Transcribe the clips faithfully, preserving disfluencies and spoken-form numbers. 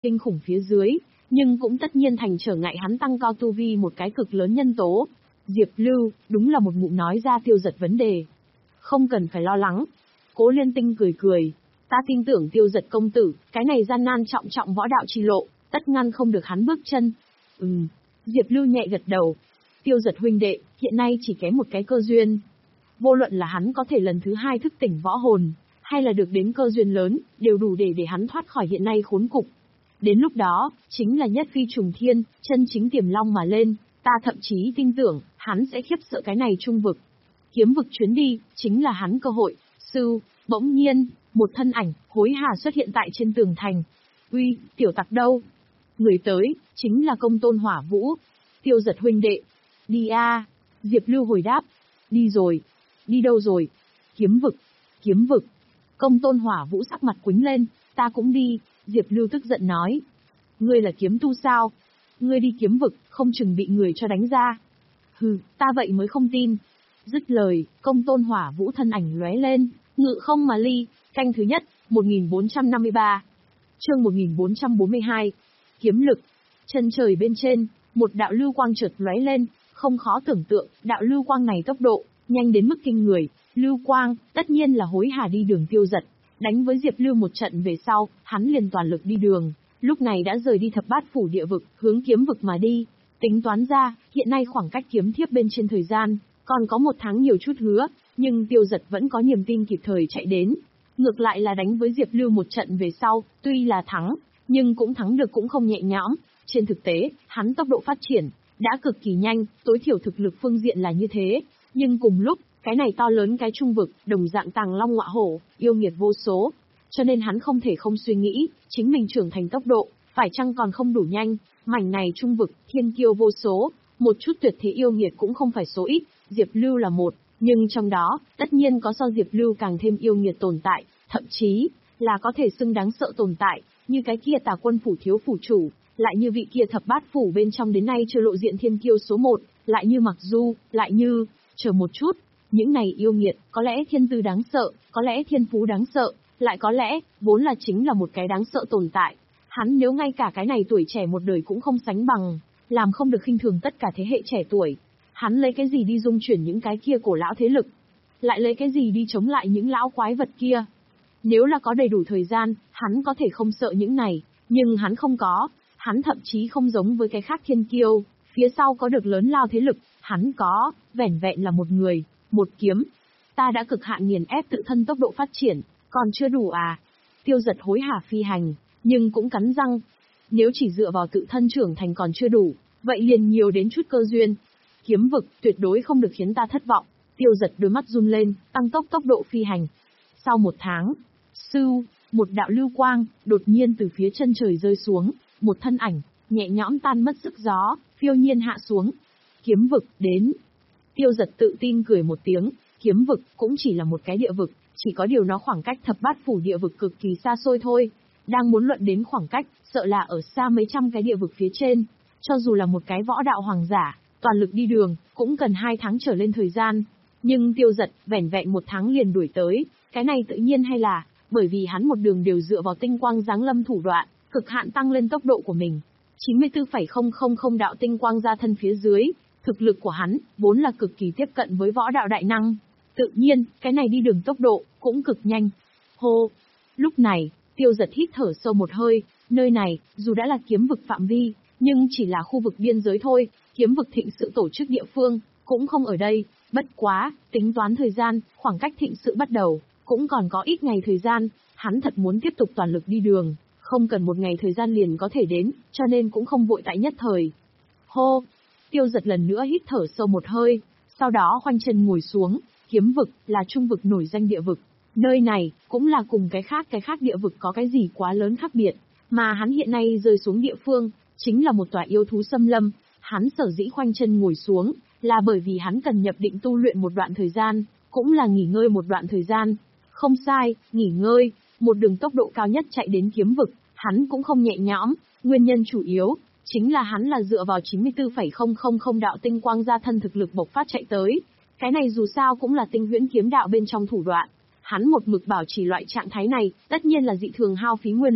kinh khủng phía dưới, nhưng cũng tất nhiên thành trở ngại hắn tăng cao tu vi một cái cực lớn nhân tố. Diệp Lưu, đúng là một ngụm nói ra Tiêu Dật vấn đề. Không cần phải lo lắng. Cố Liên Tinh cười cười, ta tin tưởng Tiêu Dật công tử, cái này gian nan trọng trọng võ đạo chi lộ, tất ngăn không được hắn bước chân. Ừm, Diệp Lưu nhẹ gật đầu. Tiêu Dật huynh đệ, hiện nay chỉ kém một cái cơ duyên. Vô luận là hắn có thể lần thứ hai thức tỉnh võ hồn, hay là được đến cơ duyên lớn, đều đủ để để hắn thoát khỏi hiện nay khốn cục. Đến lúc đó, chính là nhất phi trùng thiên, chân chính tiềm long mà lên, ta thậm chí tin tưởng, hắn sẽ khiếp sợ cái này trung vực. Kiếm vực chuyến đi, chính là hắn cơ hội. Sư, bỗng nhiên, một thân ảnh, hối hả xuất hiện tại trên tường thành. Uy, tiểu tặc đâu? Người tới, chính là Công Tôn Hỏa Vũ. Tiêu Dật huynh đệ. Đi a. Diệp Lưu hồi đáp. Đi rồi. Đi đâu rồi? Kiếm vực. Kiếm vực. Công Tôn Hỏa Vũ sắc mặt quĩnh lên. Ta cũng đi. Diệp Lưu tức giận nói. Ngươi là kiếm tu sao? Ngươi đi kiếm vực, không chừng bị người cho đánh ra. Hừ, ta vậy mới không tin. Dứt lời, Công Tôn Hỏa Vũ thân ảnh lóe lên, ngự không mà ly. Canh thứ nhất, một nghìn bốn trăm năm mươi ba. Chương một nghìn bốn trăm bốn mươi hai. Kiếm lực. Chân trời bên trên, một đạo lưu quang chợt lóe lên, không khó tưởng tượng, đạo lưu quang này tốc độ nhanh đến mức kinh người. Lưu quang, tất nhiên là hối hả đi đường Tiêu Dật, đánh với Diệp Lưu một trận về sau, hắn liền toàn lực đi đường, lúc này đã rời đi thập bát phủ địa vực, hướng kiếm vực mà đi. Tính toán ra, hiện nay khoảng cách kiếm thiếp bên trên thời gian, còn có một tháng nhiều chút hứa, nhưng Tiêu Dật vẫn có niềm tin kịp thời chạy đến. Ngược lại là đánh với Diệp Lưu một trận về sau, tuy là thắng, nhưng cũng thắng được cũng không nhẹ nhõm. Trên thực tế, hắn tốc độ phát triển đã cực kỳ nhanh, tối thiểu thực lực phương diện là như thế, nhưng cùng lúc, cái này to lớn cái trung vực, đồng dạng tàng long ngọa hổ, yêu nghiệt vô số, cho nên hắn không thể không suy nghĩ, chính mình trưởng thành tốc độ, phải chăng còn không đủ nhanh. Mảnh này trung vực, thiên kiêu vô số, một chút tuyệt thế yêu nghiệt cũng không phải số ít, Diệp Lưu là một, nhưng trong đó, tất nhiên có so Diệp Lưu càng thêm yêu nghiệt tồn tại, thậm chí là có thể xưng đáng sợ tồn tại, như cái kia Tà Quân phủ thiếu phủ chủ, lại như vị kia thập bát phủ bên trong đến nay chưa lộ diện thiên kiêu số một, lại như Mặc Du, lại như, chờ một chút, những này yêu nghiệt, có lẽ thiên tư đáng sợ, có lẽ thiên phú đáng sợ, lại có lẽ, vốn là chính là một cái đáng sợ tồn tại. Hắn nếu ngay cả cái này tuổi trẻ một đời cũng không sánh bằng, làm không được khinh thường tất cả thế hệ trẻ tuổi. Hắn lấy cái gì đi dung chuyển những cái kia cổ lão thế lực? Lại lấy cái gì đi chống lại những lão quái vật kia? Nếu là có đầy đủ thời gian, hắn có thể không sợ những này, nhưng hắn không có. Hắn thậm chí không giống với cái khác thiên kiêu, phía sau có được lớn lao thế lực, hắn có, vẻn vẹn là một người, một kiếm. Ta đã cực hạn nghiền ép tự thân tốc độ phát triển, còn chưa đủ à? Tiêu Dật hối hả phi hành, nhưng cũng cắn răng. Nếu chỉ dựa vào tự thân trưởng thành còn chưa đủ, vậy liền nhiều đến chút cơ duyên. Kiếm vực tuyệt đối không được khiến ta thất vọng. Tiêu Dật đôi mắt run lên, tăng tốc tốc độ phi hành. Sau một tháng, sưu, một đạo lưu quang, đột nhiên từ phía chân trời rơi xuống, một thân ảnh, nhẹ nhõm tan mất sức gió, phiêu nhiên hạ xuống. Kiếm vực, đến. Tiêu Dật tự tin cười một tiếng, kiếm vực cũng chỉ là một cái địa vực, chỉ có điều nó khoảng cách thập bát phủ địa vực cực kỳ xa xôi thôi. Đang muốn luận đến khoảng cách, sợ là ở xa mấy trăm cái địa vực phía trên. Cho dù là một cái võ đạo hoàng giả, toàn lực đi đường, cũng cần hai tháng trở lên thời gian. Nhưng Tiêu Dật, vẻn vẹn một tháng liền đuổi tới, cái này tự nhiên hay là, bởi vì hắn một đường đều dựa vào tinh quang giáng lâm thủ đoạn, cực hạn tăng lên tốc độ của mình. chín mươi tư phẩy không không không đạo tinh quang ra thân phía dưới, thực lực của hắn, vốn là cực kỳ tiếp cận với võ đạo đại năng. Tự nhiên, cái này đi đường tốc độ, cũng cực nhanh. Hô! Lúc này, Tiêu Dật hít thở sâu một hơi, nơi này, dù đã là kiếm vực phạm vi, nhưng chỉ là khu vực biên giới thôi, kiếm vực thịnh sự tổ chức địa phương, cũng không ở đây. Bất quá, tính toán thời gian, khoảng cách thịnh sự bắt đầu, cũng còn có ít ngày thời gian, hắn thật muốn tiếp tục toàn lực đi đường, không cần một ngày thời gian liền có thể đến, cho nên cũng không vội tại nhất thời. Hô! Tiêu Dật lần nữa hít thở sâu một hơi, sau đó khoanh chân ngồi xuống, kiếm vực là trung vực nổi danh địa vực. Nơi này, cũng là cùng cái khác cái khác địa vực có cái gì quá lớn khác biệt, mà hắn hiện nay rơi xuống địa phương, chính là một tòa yêu thú xâm lâm. Hắn sở dĩ khoanh chân ngồi xuống, là bởi vì hắn cần nhập định tu luyện một đoạn thời gian, cũng là nghỉ ngơi một đoạn thời gian. Không sai, nghỉ ngơi, một đường tốc độ cao nhất chạy đến kiếm vực, hắn cũng không nhẹ nhõm, nguyên nhân chủ yếu, chính là hắn là dựa vào chín mươi tư phẩy không không không đạo tinh quang ra thân thực lực bộc phát chạy tới. Cái này dù sao cũng là tinh huyễn kiếm đạo bên trong thủ đoạn. Hắn một mực bảo trì loại trạng thái này, tất nhiên là dị thường hao phí nguyên lực.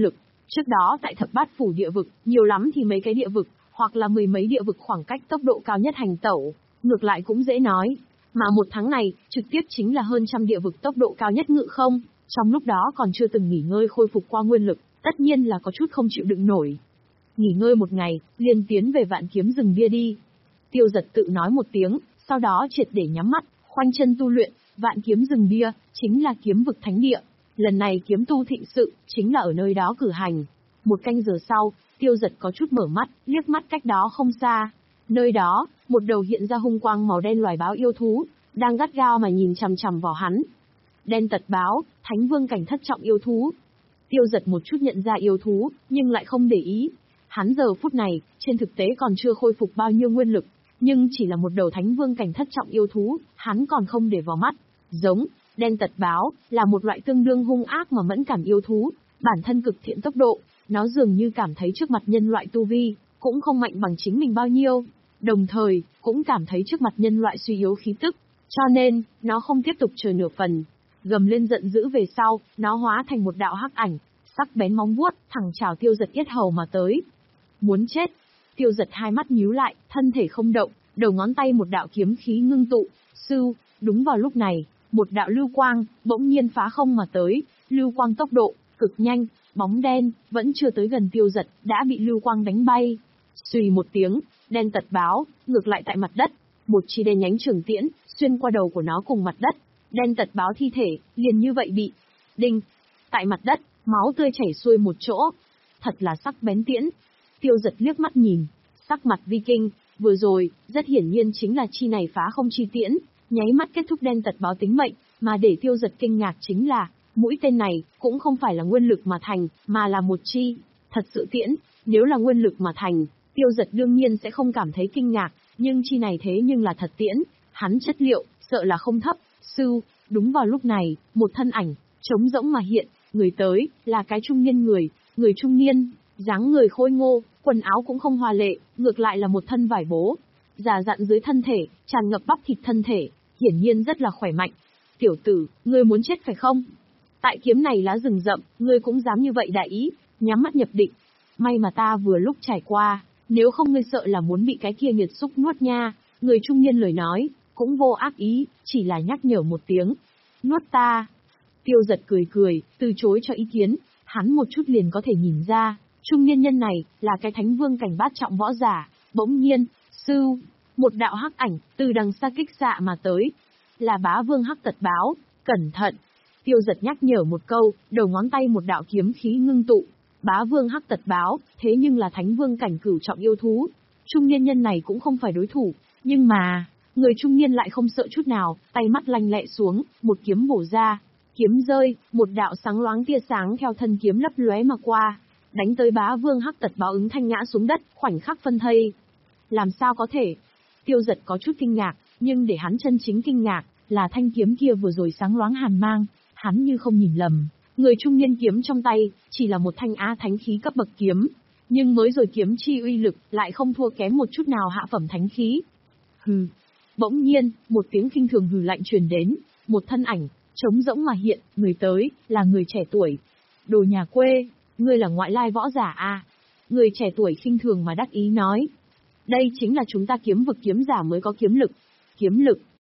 Trước đó tại thập bát phủ địa vực, nhiều lắm thì mấy cái địa vực, hoặc là mười mấy địa vực khoảng cách tốc độ cao nhất hành tẩu, ngược lại cũng dễ nói. Mà một tháng này, trực tiếp chính là hơn trăm địa vực tốc độ cao nhất ngự không, trong lúc đó còn chưa từng nghỉ ngơi khôi phục qua nguyên lực, tất nhiên là có chút không chịu đựng nổi. Nghỉ ngơi một ngày, liền tiến về Vạn Kiếm Rừng Bia đi. Tiêu Giật tự nói một tiếng, sau đó triệt để nhắm mắt, khoanh chân tu luyện. Vạn Kiếm Rừng Bia chính là kiếm vực thánh địa. Lần này kiếm tu thịnh sự, chính là ở nơi đó cử hành. Một canh giờ sau, Tiêu Giật có chút mở mắt, liếc mắt cách đó không xa. Nơi đó, một đầu hiện ra hung quang màu đen loài báo yêu thú, đang gắt gao mà nhìn chằm chằm vào hắn. Đen tật báo, Thánh Vương cảnh thất trọng yêu thú. Tiêu Giật một chút nhận ra yêu thú, nhưng lại không để ý. Hắn giờ phút này, trên thực tế còn chưa khôi phục bao nhiêu nguyên lực, nhưng chỉ là một đầu Thánh Vương cảnh thất trọng yêu thú, hắn còn không để vào mắt. Giống, đen tật báo, là một loại tương đương hung ác mà mẫn cảm yêu thú, bản thân cực thiện tốc độ, nó dường như cảm thấy trước mặt nhân loại tu vi, cũng không mạnh bằng chính mình bao nhiêu, đồng thời, cũng cảm thấy trước mặt nhân loại suy yếu khí tức, cho nên, nó không tiếp tục chờ nửa phần. Gầm lên giận dữ về sau, nó hóa thành một đạo hắc ảnh, sắc bén móng vuốt, thẳng chào Tiêu Giật yết hầu mà tới. Muốn chết. Tiêu Giật hai mắt nhíu lại, thân thể không động, đầu ngón tay một đạo kiếm khí ngưng tụ, sưu, đúng vào lúc này, một đạo lưu quang, bỗng nhiên phá không mà tới, lưu quang tốc độ, cực nhanh, bóng đen, vẫn chưa tới gần Tiêu Giật, đã bị lưu quang đánh bay. Xùy một tiếng, đen tật báo, ngược lại tại mặt đất, một chi đen nhánh trường tiễn, xuyên qua đầu của nó cùng mặt đất, đen tật báo thi thể, liền như vậy bị, đinh, tại mặt đất, máu tươi chảy xuôi một chỗ, thật là sắc bén tiễn. Tiêu Giật liếc mắt nhìn, sắc mặt vi kinh, vừa rồi, rất hiển nhiên chính là chi này phá không chi tiễn, nháy mắt kết thúc đen tật báo tính mệnh, mà để Tiêu Giật kinh ngạc chính là, mũi tên này, cũng không phải là nguyên lực mà thành, mà là một chi, thật sự tiễn, nếu là nguyên lực mà thành, Tiêu Giật đương nhiên sẽ không cảm thấy kinh ngạc, nhưng chi này thế nhưng là thật tiễn, hắn chất liệu, sợ là không thấp, sưu, đúng vào lúc này, một thân ảnh, trống rỗng mà hiện, người tới, là cái trung niên người, người trung niên, dáng người khôi ngô, quần áo cũng không hoa lệ, ngược lại là một thân vải bố, già dặn dưới thân thể, tràn ngập bắp thịt thân thể, hiển nhiên rất là khỏe mạnh. Tiểu tử, ngươi muốn chết phải không? Tại kiếm này lá rừng rậm, ngươi cũng dám như vậy đại ý, nhắm mắt nhập định. May mà ta vừa lúc trải qua, nếu không ngươi sợ là muốn bị cái kia nghiệt xúc nuốt nha. Người trung niên lời nói, cũng vô ác ý, chỉ là nhắc nhở một tiếng. Nuốt ta. Tiêu Giật cười cười, từ chối cho ý kiến, hắn một chút liền có thể nhìn ra, trung niên nhân này, là cái Thánh Vương cảnh bát trọng võ giả. Bỗng nhiên, sưu, một đạo hắc ảnh, từ đằng xa kích xạ mà tới. Là Bá Vương Hắc Tật Báo, cẩn thận. Tiêu Giật nhắc nhở một câu, đầu ngón tay một đạo kiếm khí ngưng tụ. Bá Vương Hắc Tật Báo, thế nhưng là Thánh Vương cảnh cửu trọng yêu thú. Trung niên nhân này cũng không phải đối thủ, nhưng mà, người trung niên lại không sợ chút nào, tay mắt lanh lẹ xuống, một kiếm bổ ra. Kiếm rơi, một đạo sáng loáng tia sáng theo thân kiếm lấp lóe mà qua, đánh tới Bá Vương Hắc Tật Báo ứng thanh ngã xuống đất, khoảnh khắc phân thây. Làm sao có thể? Tiêu Giật có chút kinh ngạc, nhưng để hắn chân chính kinh ngạc, là thanh kiếm kia vừa rồi sáng loáng hàn mang, hắn như không nhìn lầm, người trung niên kiếm trong tay, chỉ là một thanh á thánh khí cấp bậc kiếm, nhưng mới rồi kiếm chi uy lực, lại không thua kém một chút nào hạ phẩm thánh khí. Hừ. Bỗng nhiên, một tiếng khinh thường hừ lạnh truyền đến, một thân ảnh, trống rỗng mà hiện, người tới, là người trẻ tuổi. Đồ nhà quê, ngươi là ngoại lai võ giả à? Người trẻ tuổi khinh thường mà đắc ý nói. Đây chính là chúng ta kiếm vực kiếm giả mới có kiếm lực. Kiếm lực.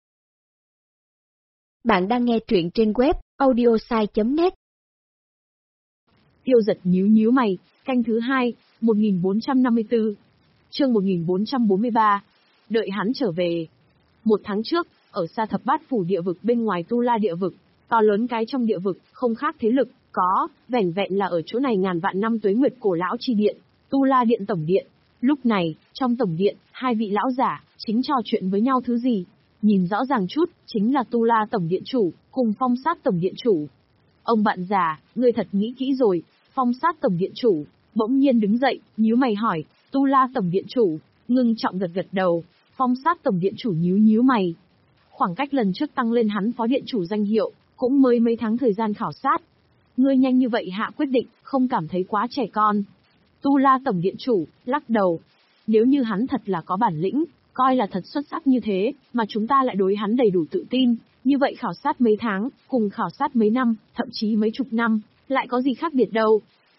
Bạn đang nghe truyện trên web audiosai chấm net. Tiêu Giật nhíu nhíu mày, canh thứ hai, một nghìn bốn trăm năm mươi tư. Chương một nghìn bốn trăm bốn mươi ba. Đợi hắn trở về. Một tháng trước, ở xa thập bát phủ địa vực bên ngoài Tu La địa vực, to lớn cái trong địa vực, không khác thế lực, có, vẻn vẹn là ở chỗ này ngàn vạn năm tuế nguyệt cổ lão chi điện, Tu La điện tổng điện. Lúc này, trong tổng điện, hai vị lão giả, chính trò chuyện với nhau thứ gì? Nhìn rõ ràng chút, chính là Tu La tổng điện chủ, cùng Phong Sát tổng điện chủ. Ông bạn già, ngươi thật nghĩ kỹ rồi, Phong Sát tổng điện chủ, bỗng nhiên đứng dậy, nhíu mày hỏi, Tu La tổng điện chủ, ngưng trọng gật gật đầu, Phong Sát tổng điện chủ nhíu nhíu mày. Khoảng cách lần trước tăng lên hắn phó điện chủ danh hiệu, cũng mới mấy tháng thời gian khảo sát. Ngươi nhanh như vậy hạ quyết định, không cảm thấy quá trẻ con. Tu La tổng điện chủ, lắc đầu. Nếu như hắn thật là có bản lĩnh, coi là thật xuất sắc như thế, mà chúng ta lại đối hắn đầy đủ tự tin, như vậy khảo sát mấy tháng, cùng khảo sát mấy năm, thậm chí mấy chục năm, lại có gì khác biệt đâu.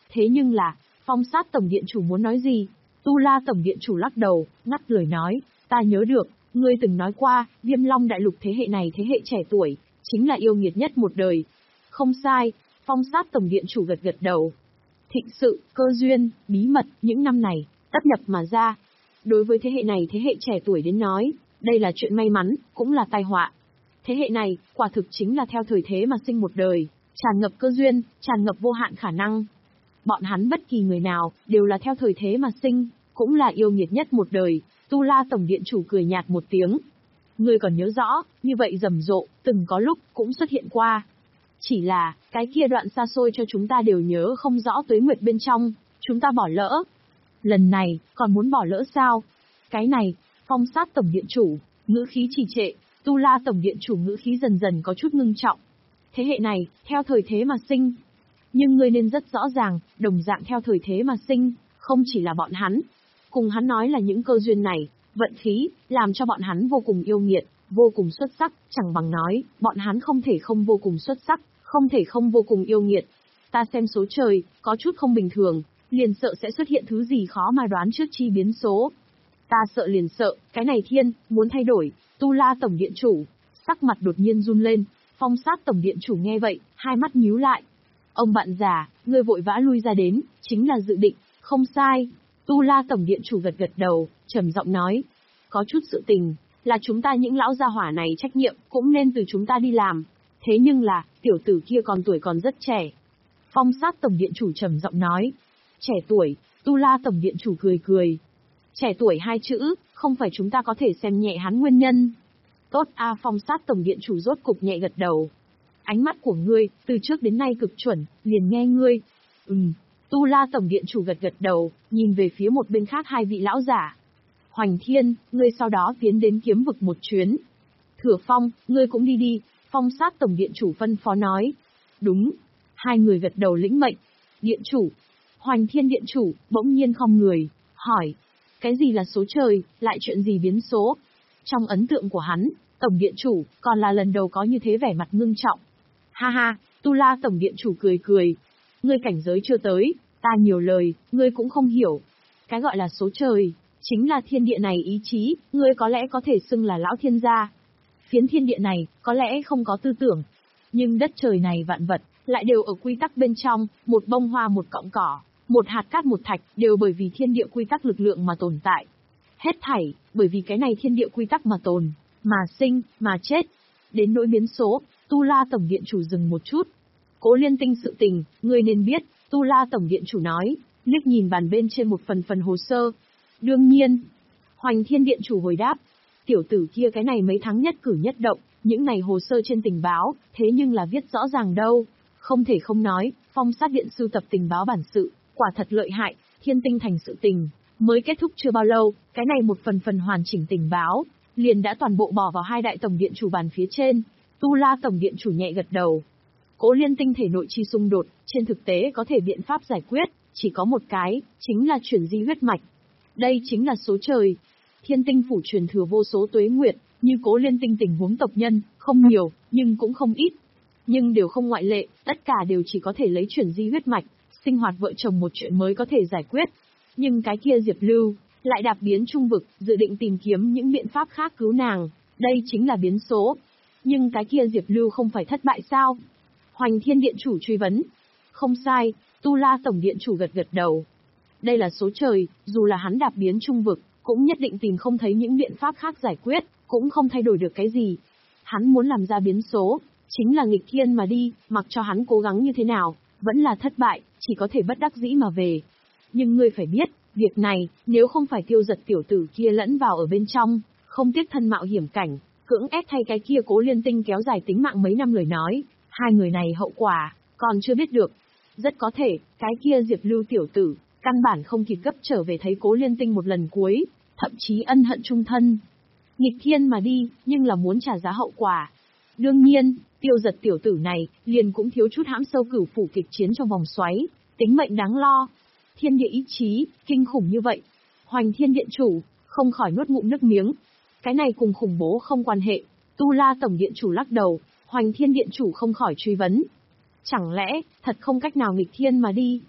Thế nhưng là, Phong Sát tổng điện chủ muốn nói gì? Tu La tổng điện chủ lắc đầu, ngắt lời nói, ta nhớ được, ngươi từng nói qua, Viêm Long đại lục thế hệ này thế hệ trẻ tuổi, chính là yêu nghiệt nhất một đời. Không sai, Phong Sát tổng điện chủ gật gật đầu. Thịnh sự, cơ duyên, bí mật, những năm này, tấp nhập mà ra. Đối với thế hệ này thế hệ trẻ tuổi đến nói, đây là chuyện may mắn, cũng là tai họa. Thế hệ này, quả thực chính là theo thời thế mà sinh một đời, tràn ngập cơ duyên, tràn ngập vô hạn khả năng. Bọn hắn bất kỳ người nào, đều là theo thời thế mà sinh, cũng là yêu nghiệt nhất một đời. Tu La tổng điện chủ cười nhạt một tiếng. Ngươi còn nhớ rõ, như vậy rầm rộ, từng có lúc, cũng xuất hiện qua. Chỉ là, cái kia đoạn xa xôi cho chúng ta đều nhớ không rõ tuế nguyệt bên trong, chúng ta bỏ lỡ. Lần này, còn muốn bỏ lỡ sao? Cái này, Phong Sát tổng điện chủ, ngữ khí trì trệ, Tu La tổng điện chủ ngữ khí dần dần có chút ngưng trọng. Thế hệ này, theo thời thế mà sinh. Nhưng ngươi nên rất rõ ràng, đồng dạng theo thời thế mà sinh, không chỉ là bọn hắn. Cùng hắn nói là những cơ duyên này, vận khí, làm cho bọn hắn vô cùng yêu nghiệt, vô cùng xuất sắc, chẳng bằng nói, bọn hắn không thể không vô cùng xuất sắc, không thể không vô cùng yêu nghiệt. Ta xem số trời, có chút không bình thường, liền sợ sẽ xuất hiện thứ gì khó mà đoán trước chi biến số. Ta sợ liền sợ, cái này thiên, muốn thay đổi. Tu La tổng điện chủ, sắc mặt đột nhiên run lên. Phong Sát tổng điện chủ nghe vậy, hai mắt nhíu lại. Ông bạn già, ngươi vội vã lui ra đến, chính là dự định, không sai. Tu La tổng điện chủ gật gật đầu, trầm giọng nói. Có chút sự tình, là chúng ta những lão gia hỏa này trách nhiệm, cũng nên từ chúng ta đi làm. Thế nhưng là, tiểu tử kia còn tuổi còn rất trẻ. Phong Sát tổng điện chủ trầm giọng nói. Trẻ tuổi, Tu La tổng điện chủ cười cười. Trẻ tuổi hai chữ, không phải chúng ta có thể xem nhẹ hắn nguyên nhân. Tốt a Phong Sát tổng điện chủ rốt cục nhẹ gật đầu. Ánh mắt của ngươi, từ trước đến nay cực chuẩn, liền nghe ngươi. Ừm, Tu La tổng điện chủ gật gật đầu, nhìn về phía một bên khác hai vị lão giả. Hoành Thiên, ngươi sau đó tiến đến kiếm vực một chuyến. Thừa Phong, ngươi cũng đi đi, Phong Sát tổng điện chủ phân phó nói. Đúng. Hai người gật đầu lĩnh mệnh. Điện chủ. Hoành Thiên điện chủ, bỗng nhiên không người, hỏi. Cái gì là số trời, lại chuyện gì biến số? Trong ấn tượng của hắn, tổng điện chủ, còn là lần đầu có như thế vẻ mặt ngưng trọng. Ha ha, Tu La tổng điện chủ cười cười. Ngươi cảnh giới chưa tới, ta nhiều lời, ngươi cũng không hiểu. Cái gọi là số trời, chính là thiên địa này ý chí, ngươi có lẽ có thể xưng là lão thiên gia. Phiến thiên địa này, có lẽ không có tư tưởng. Nhưng đất trời này vạn vật, lại đều ở quy tắc bên trong, một bông hoa một cọng cỏ, một hạt cát một thạch, đều bởi vì thiên địa quy tắc lực lượng mà tồn tại. Hết thảy, bởi vì cái này thiên địa quy tắc mà tồn, mà sinh, mà chết. Đến nỗi biến số, Tu La tổng điện chủ dừng một chút. Cố Liên Tinh sự tình, ngươi nên biết, Tu La tổng điện chủ nói, liếc nhìn bàn bên trên một phần phần hồ sơ. Đương nhiên. Hoành Thiên điện chủ hồi đáp. Tiểu tử kia cái này mấy tháng nhất cử nhất động, những này hồ sơ trên tình báo, thế nhưng là viết rõ ràng đâu. Không thể không nói, Phong Sát điện sưu tập tình báo bản sự, quả thật lợi hại, Thiên Tinh thành sự tình. Mới kết thúc chưa bao lâu, cái này một phần phần hoàn chỉnh tình báo, liền đã toàn bộ bỏ vào hai đại tổng điện chủ bàn phía trên. Tu La tổng điện chủ nhẹ gật đầu. Cố Liên Tinh thể nội chi xung đột, trên thực tế có thể biện pháp giải quyết, chỉ có một cái, chính là chuyển di huyết mạch. Đây chính là số trời. Thiên Tinh phủ truyền thừa vô số tuế nguyệt, như Cố Liên Tinh tình huống tộc nhân, không nhiều, nhưng cũng không ít. Nhưng đều không ngoại lệ, tất cả đều chỉ có thể lấy chuyển di huyết mạch, sinh hoạt vợ chồng một chuyện mới có thể giải quyết. Nhưng cái kia Diệp Lưu, lại đạp biến trung vực, dự định tìm kiếm những biện pháp khác cứu nàng, đây chính là biến số. Nhưng cái kia Diệp Lưu không phải thất bại sao? Hoành Thiên điện chủ truy vấn. Không sai, Tu La tổng điện chủ gật gật đầu. Đây là số trời, dù là hắn đạp biến trung vực, cũng nhất định tìm không thấy những biện pháp khác giải quyết, cũng không thay đổi được cái gì. Hắn muốn làm ra biến số, chính là nghịch thiên mà đi, mặc cho hắn cố gắng như thế nào, vẫn là thất bại, chỉ có thể bất đắc dĩ mà về. Nhưng ngươi phải biết, việc này, nếu không phải Tiêu Giật tiểu tử kia lẫn vào ở bên trong, không tiếc thân mạo hiểm cảnh, cưỡng ép thay cái kia Cố Liên Tinh kéo dài tính mạng mấy năm lời nói, hai người này hậu quả, còn chưa biết được. Rất có thể, cái kia Diệp Lưu tiểu tử, căn bản không kịp gấp trở về thấy Cố Liên Tinh một lần cuối, thậm chí ân hận chung thân. Nghịch thiên mà đi, nhưng là muốn trả giá hậu quả. Đương nhiên, Tiêu Giật tiểu tử này, liền cũng thiếu chút hãm sâu cửu phủ kịch chiến trong vòng xoáy, tính mệnh đáng lo. Thiên địa ý chí, kinh khủng như vậy. Hoành Thiên điện chủ, không khỏi nuốt ngụm nước miếng. Cái này cùng khủng bố không quan hệ. Tu La tổng điện chủ lắc đầu, Hoành Thiên điện chủ không khỏi truy vấn. Chẳng lẽ, thật không cách nào nghịch thiên mà đi?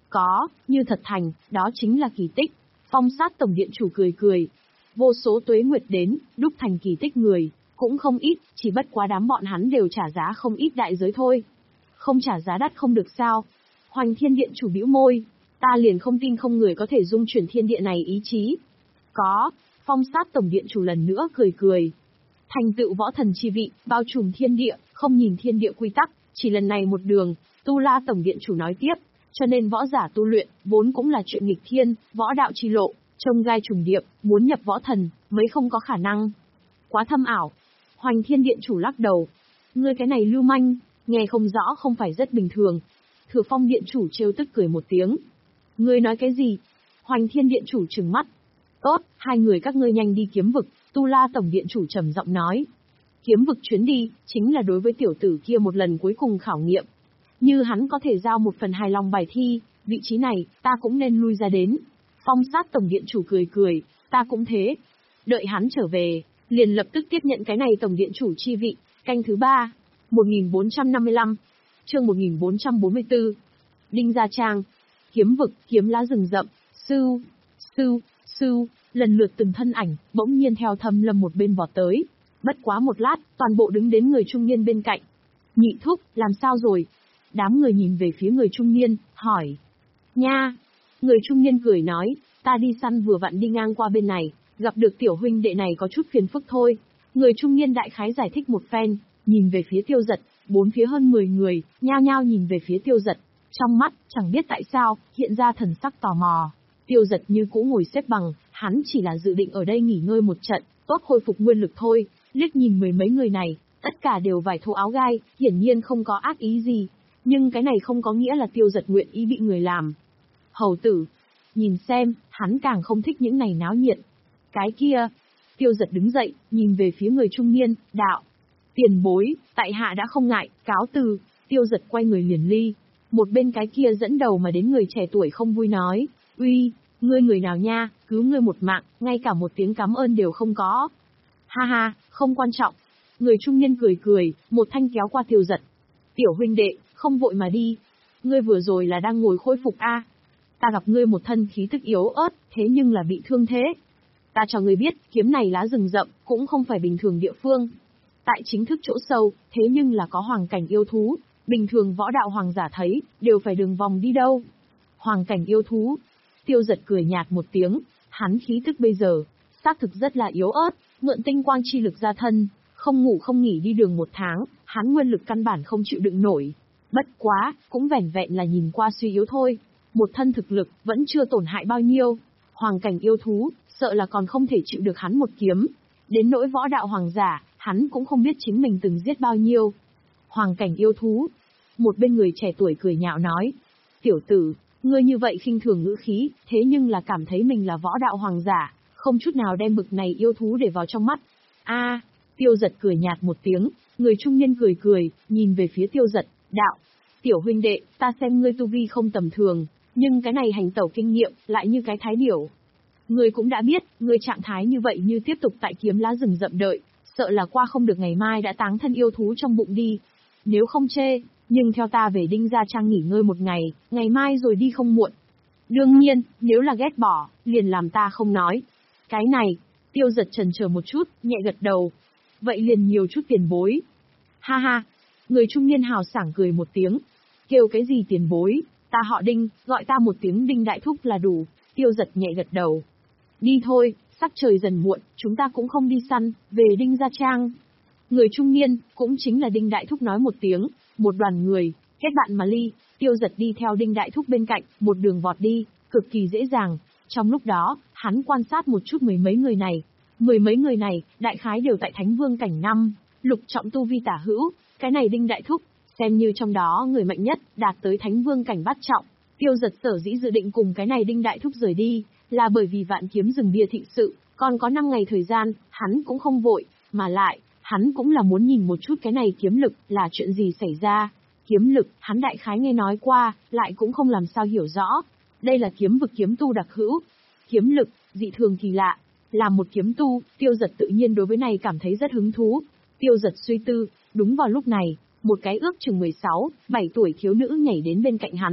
Có, như thật thành, đó chính là kỳ tích. Phong sát tổng điện chủ cười cười. Vô số tuế nguyệt đến, đúc thành kỳ tích người, cũng không ít, chỉ bất quá đám bọn hắn đều trả giá không ít đại giới thôi. Không trả giá đắt không được sao. Hoành Thiên Điện chủ bĩu môi. Ta liền không tin không người có thể dung chuyển thiên địa này ý chí. Có, phong sát tổng điện chủ lần nữa cười cười. Thành tựu võ thần chi vị, bao trùm thiên địa, không nhìn thiên địa quy tắc, chỉ lần này một đường, Tu La tổng điện chủ nói tiếp, cho nên võ giả tu luyện, vốn cũng là chuyện nghịch thiên, võ đạo chi lộ, trông gai trùng điệp, muốn nhập võ thần, mới không có khả năng. Quá thâm ảo. Hoành Thiên Điện chủ lắc đầu. Ngươi cái này lưu manh, nghe không rõ không phải rất bình thường. Thừa Phong Điện chủ trêu tức cười một tiếng. Ngươi nói cái gì? Hoành Thiên Điện chủ trừng mắt. Tốt, hai người các ngươi nhanh đi kiếm vực, Tu La tổng điện chủ trầm giọng nói. Kiếm vực chuyến đi, chính là đối với tiểu tử kia một lần cuối cùng khảo nghiệm. Như hắn có thể giao một phần hài lòng bài thi, vị trí này, ta cũng nên lui ra đến. Phong sát tổng điện chủ cười cười, ta cũng thế. Đợi hắn trở về, liền lập tức tiếp nhận cái này tổng điện chủ chi vị, canh thứ ba, một nghìn bốn trăm năm mươi lăm, chương một nghìn bốn trăm bốn mươi tư. Đinh Gia Trang, kiếm vực, kiếm lá rừng rậm, sưu, sưu, sưu, lần lượt từng thân ảnh, bỗng nhiên theo Thâm Lâm một bên vọt tới. Bất quá một lát, toàn bộ đứng đến người trung niên bên cạnh. Nhị thúc, làm sao rồi? Đám người nhìn về phía người trung niên, hỏi. Nha! Người trung niên cười nói, ta đi săn vừa vặn đi ngang qua bên này, gặp được tiểu huynh đệ này có chút phiền phức thôi. Người trung niên đại khái giải thích một phen, nhìn về phía Tiêu Dật, bốn phía hơn mười người, nhao nhao nhìn về phía Tiêu Dật. Trong mắt, chẳng biết tại sao, hiện ra thần sắc tò mò. Tiêu Dật như cũ ngồi xếp bằng, hắn chỉ là dự định ở đây nghỉ ngơi một trận, tốt khôi phục nguyên lực thôi. Liếc nhìn mười mấy người này, tất cả đều vải thô áo gai, hiển nhiên không có ác ý gì. Nhưng cái này không có nghĩa là Tiêu Dật nguyện ý bị người làm. Hầu tử, nhìn xem, hắn càng không thích những này náo nhiệt. Cái kia, Tiêu Dật đứng dậy, nhìn về phía người trung niên, đạo. Tiền bối, tại hạ đã không ngại, cáo từ. Tiêu Dật quay người liền ly. Một bên cái kia dẫn đầu mà đến người trẻ tuổi không vui nói, uy, ngươi người nào nha, cứu ngươi một mạng, ngay cả một tiếng cảm ơn đều không có. Ha ha, không quan trọng. Người trung niên cười cười, một thanh kéo qua Tiêu Dật. Tiểu huynh đệ, không vội mà đi. Ngươi vừa rồi là đang ngồi khôi phục a? À? Ta gặp ngươi một thân khí tức yếu ớt, thế nhưng là bị thương thế. Ta cho ngươi biết, kiếm này lá rừng rậm, cũng không phải bình thường địa phương. Tại chính thức chỗ sâu, thế nhưng là có hoàng cảnh yêu thú, bình thường võ đạo hoàng giả thấy, đều phải đường vòng đi đâu. Hoàng cảnh yêu thú. Tiêu Dật cười nhạt một tiếng, hắn khí tức bây giờ, xác thực rất là yếu ớt, mượn tinh quang chi lực ra thân, không ngủ không nghỉ đi đường một tháng, hắn nguyên lực căn bản không chịu đựng nổi. Bất quá, cũng vẻn vẹn là nhìn qua suy yếu thôi. Một thân thực lực, vẫn chưa tổn hại bao nhiêu. Hoàng cảnh yêu thú, sợ là còn không thể chịu được hắn một kiếm. Đến nỗi võ đạo hoàng giả, hắn cũng không biết chính mình từng giết bao nhiêu. Hoàng cảnh yêu thú. Một bên người trẻ tuổi cười nhạo nói. Tiểu tử, ngươi như vậy khinh thường ngữ khí, thế nhưng là cảm thấy mình là võ đạo hoàng giả, không chút nào đem bực này yêu thú để vào trong mắt. A, Tiêu Dật cười nhạt một tiếng, người trung niên cười cười, nhìn về phía Tiêu Dật, đạo. Tiểu huynh đệ, ta xem ngươi tu vi không tầm thường, nhưng cái này hành tẩu kinh nghiệm, lại như cái thái điểu. Ngươi cũng đã biết, ngươi trạng thái như vậy như tiếp tục tại kiếm lá rừng rậm đợi, sợ là qua không được ngày mai đã táng thân yêu thú trong bụng đi. Nếu không chê, nhưng theo ta về Đinh Gia Trang nghỉ ngơi một ngày, ngày mai rồi đi không muộn. Đương nhiên, nếu là ghét bỏ, liền làm ta không nói. Cái này, Tiêu Dật chần chờ một chút, nhẹ gật đầu. Vậy liền nhiều chút tiền bối. Ha ha, người trung niên hào sảng cười một tiếng. Kêu cái gì tiền bối, ta họ Đinh, gọi ta một tiếng Đinh đại thúc là đủ. Tiêu Dật nhẹ gật đầu. Đi thôi, sắc trời dần muộn, chúng ta cũng không đi săn, về Đinh Gia Trang. Người trung niên, cũng chính là Đinh đại thúc nói một tiếng, một đoàn người, kết bạn mà ly. Tiêu Dật đi theo Đinh đại thúc bên cạnh, một đường vọt đi, cực kỳ dễ dàng. Trong lúc đó, hắn quan sát một chút mười mấy người này. Mười mấy người này, đại khái đều tại Thánh Vương cảnh năm, lục trọng tu vi tả hữu, cái này Đinh đại thúc, xem như trong đó người mạnh nhất, đạt tới Thánh Vương cảnh bát trọng. Tiêu Dật sở dĩ dự định cùng cái này Đinh đại thúc rời đi, là bởi vì Vạn Kiếm Rừng Bia thị sự, còn có năm ngày thời gian, hắn cũng không vội, mà lại, hắn cũng là muốn nhìn một chút cái này kiếm lực là chuyện gì xảy ra. Kiếm lực, hắn đại khái nghe nói qua, lại cũng không làm sao hiểu rõ. Đây là kiếm vực kiếm tu đặc hữu. Kiếm lực, dị thường kỳ lạ. Làm một kiếm tu, Tiêu Dật tự nhiên đối với này cảm thấy rất hứng thú. Tiêu Dật suy tư, đúng vào lúc này, một cái ước chừng mười sáu, bảy tuổi thiếu nữ nhảy đến bên cạnh hắn,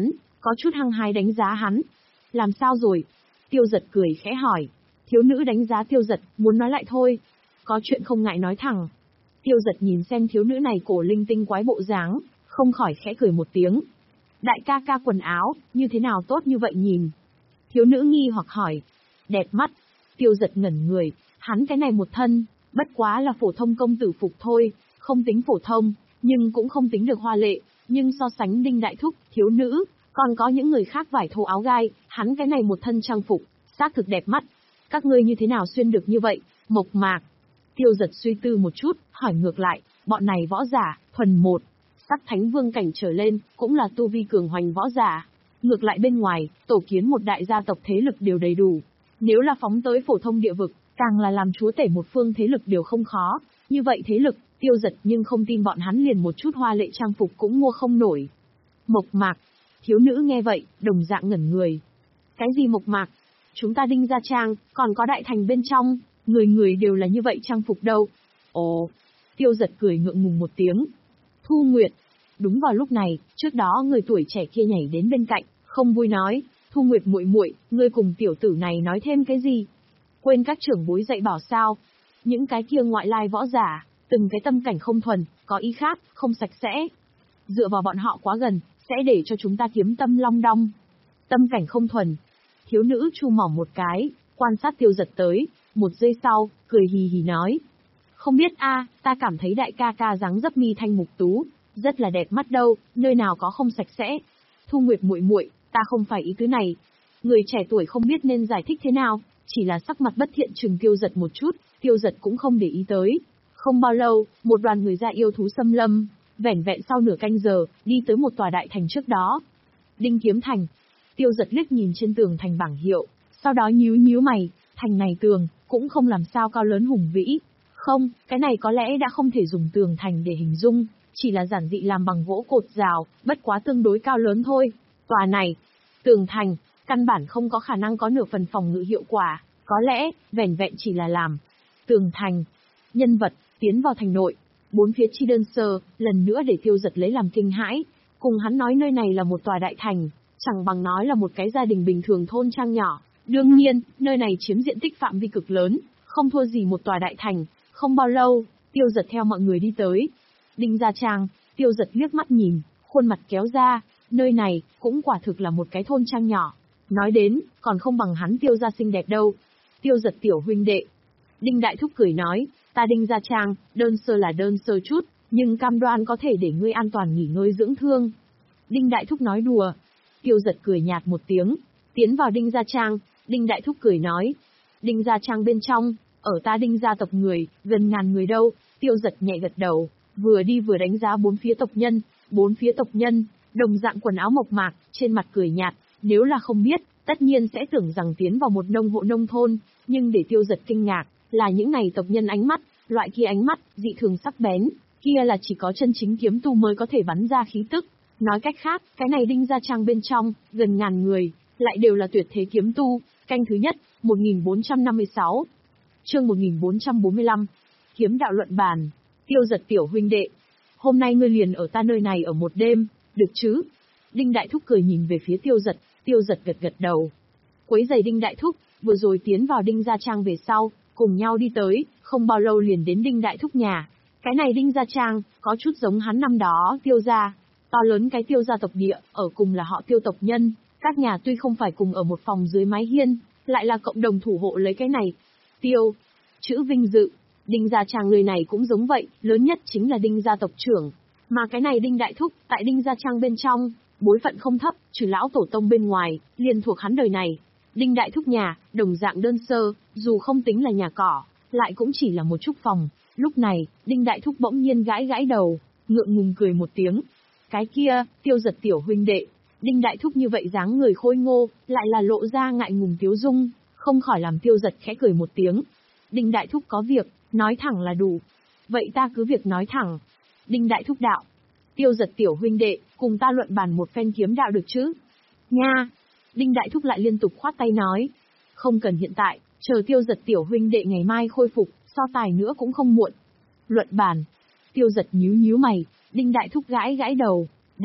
có chút hăng hái đánh giá hắn. Làm sao rồi? Tiêu Giật cười khẽ hỏi. Thiếu nữ đánh giá Tiêu Giật, muốn nói lại thôi. Có chuyện không ngại nói thẳng. Tiêu Giật nhìn xem thiếu nữ này cổ linh tinh quái bộ dáng, không khỏi khẽ cười một tiếng. Đại ca ca quần áo, như thế nào tốt như vậy nhìn? Thiếu nữ nghi hoặc hỏi. Đẹp mắt. Tiêu Giật ngẩn người, hắn cái này một thân, bất quá là phổ thông công tử phục thôi, không tính phổ thông, nhưng cũng không tính được hoa lệ, nhưng so sánh Đinh Đại Thúc, thiếu nữ, còn có những người khác vải thô áo gai, hắn cái này một thân trang phục, xác thực đẹp mắt. Các ngươi như thế nào xuyên được như vậy, Mộc Mạc? Tiêu Giật suy tư một chút, hỏi ngược lại, bọn này võ giả, thuần một, sắc thánh vương cảnh trở lên, cũng là tu vi cường hoành võ giả. Ngược lại bên ngoài, tổ kiến một đại gia tộc thế lực đều đầy đủ. Nếu là phóng tới phổ thông địa vực, càng là làm chúa tể một phương thế lực đều không khó. Như vậy thế lực, Tiêu Giật nhưng không tin bọn hắn liền một chút hoa lệ trang phục cũng mua không nổi. Mộc Mạc. Thiếu nữ nghe vậy, đồng dạng ngẩn người. Cái gì Mộc Mạc? Chúng ta Đinh Gia Trang, còn có đại thành bên trong, người người đều là như vậy trang phục đâu. Ồ. Tiêu Giật cười ngượng ngùng một tiếng. Thu Nguyệt. Đúng vào lúc này, trước đó người tuổi trẻ kia nhảy đến bên cạnh, không vui nói, Thu Nguyệt muội muội, ngươi cùng tiểu tử này nói thêm cái gì? Quên các trưởng bối dạy bảo sao? Những cái kia ngoại lai võ giả, từng cái tâm cảnh không thuần, có ý khác, không sạch sẽ. Dựa vào bọn họ quá gần, sẽ để cho chúng ta kiếm tâm long đong. Tâm cảnh không thuần. Thiếu nữ chu mỏ một cái, quan sát Tiêu Giật tới, một giây sau, cười hì hì nói. Không biết a, ta cảm thấy đại ca ca dáng dấp mi thanh mục tú, rất là đẹp mắt đâu, nơi nào có không sạch sẽ. Thu Nguyệt muội muội, ta không phải ý tứ này. Người trẻ tuổi không biết nên giải thích thế nào, chỉ là sắc mặt bất thiện trừng Tiêu Giật một chút, Tiêu Giật cũng không để ý tới. Không bao lâu, một đoàn người ra yêu thú xâm lâm, vẻn vẹn sau nửa canh giờ, đi tới một tòa đại thành trước đó. Đinh Kiếm Thành. Tiêu Giật liếc nhìn trên tường thành bảng hiệu, sau đó nhíu nhíu mày, thành này tường, cũng không làm sao cao lớn hùng vĩ. Không, cái này có lẽ đã không thể dùng tường thành để hình dung, chỉ là giản dị làm bằng gỗ cột rào, bất quá tương đối cao lớn thôi. Tòa này, tường thành, căn bản không có khả năng có nửa phần phòng ngự hiệu quả, có lẽ, vẻn vẹn chỉ là làm. Tường thành, nhân vật, tiến vào thành nội, bốn phía chi đơn sơ, lần nữa để Tiêu Giật lấy làm kinh hãi, cùng hắn nói nơi này là một tòa đại thành, chẳng bằng nói là một cái gia đình bình thường thôn trang nhỏ. Đương nhiên, nơi này chiếm diện tích phạm vi cực lớn, không thua gì một tòa đại thành. Không bao lâu, Tiêu Giật theo mọi người đi tới. Đinh Gia Trang, Tiêu Giật liếc mắt nhìn, khuôn mặt kéo ra, nơi này, cũng quả thực là một cái thôn trang nhỏ. Nói đến, còn không bằng hắn Tiêu gia xinh đẹp đâu. Tiêu Giật tiểu huynh đệ. Đinh Đại Thúc cười nói, ta Đinh Gia Trang, đơn sơ là đơn sơ chút, nhưng cam đoan có thể để ngươi an toàn nghỉ ngơi dưỡng thương. Đinh Đại Thúc nói đùa. Tiêu Giật cười nhạt một tiếng, tiến vào Đinh Gia Trang, Đinh Đại Thúc cười nói, Đinh Gia Trang bên trong, ở ta Đinh gia tộc người, gần ngàn người đâu. Tiêu Giật nhẹ gật đầu, vừa đi vừa đánh giá bốn phía tộc nhân, bốn phía tộc nhân, đồng dạng quần áo mộc mạc, trên mặt cười nhạt, nếu là không biết, tất nhiên sẽ tưởng rằng tiến vào một nông hộ nông thôn, nhưng để Tiêu Giật kinh ngạc, là những này tộc nhân ánh mắt, loại kia ánh mắt, dị thường sắc bén, kia là chỉ có chân chính kiếm tu mới có thể bắn ra khí tức. Nói cách khác, cái này Đinh Gia Trang bên trong, gần ngàn người, lại đều là tuyệt thế kiếm tu. Canh thứ nhất, một nghìn bốn trăm năm mươi sáu. Chương một nghìn bốn trăm bốn mươi lăm. Kiếm đạo luận bàn. Tiêu Giật tiểu huynh đệ, hôm nay ngươi liền ở ta nơi này ở một đêm, được chứ? Đinh Đại Thúc cười nhìn về phía Tiêu Giật, Tiêu Giật gật gật đầu. Quấy giày Đinh Đại Thúc, vừa rồi tiến vào Đinh Gia Trang về sau, cùng nhau đi tới, không bao lâu liền đến Đinh Đại Thúc nhà. Cái này Đinh Gia Trang, có chút giống hắn năm đó, Tiêu gia. To lớn cái Tiêu gia tộc địa, ở cùng là họ Tiêu tộc nhân, các nhà tuy không phải cùng ở một phòng dưới mái hiên, lại là cộng đồng thủ hộ lấy cái này. Tiêu, chữ vinh dự, Đinh Gia Trang người này cũng giống vậy, lớn nhất chính là Đinh gia tộc trưởng. Mà cái này Đinh Đại Thúc, tại Đinh Gia Trang bên trong, bối phận không thấp, trừ lão tổ tông bên ngoài, liền thuộc hắn đời này. Đinh Đại Thúc nhà, đồng dạng đơn sơ, dù không tính là nhà cỏ, lại cũng chỉ là một trúc phòng. Lúc này, Đinh Đại Thúc bỗng nhiên gãi gãi đầu, ngượng ngùng cười một tiếng. Cái kia, Tiêu Giật tiểu huynh đệ, Đinh Đại Thúc như vậy dáng người khôi ngô, lại là lộ ra ngại ngùng tiếu dung, không khỏi làm Tiêu Giật khẽ cười một tiếng. Đinh Đại Thúc có việc, nói thẳng là đủ. Vậy ta cứ việc nói thẳng. Đinh Đại Thúc đạo. Tiêu Giật tiểu huynh đệ, cùng ta luận bàn một phen kiếm đạo được chứ? Nha! Đinh Đại Thúc lại liên tục khoát tay nói. Không cần hiện tại, chờ Tiêu Giật tiểu huynh đệ ngày mai khôi phục, so tài nữa cũng không muộn. Luận bàn. Tiêu Giật nhíu nhíu mày, Đinh Đại Thúc gãi gãi đầu. Đạo,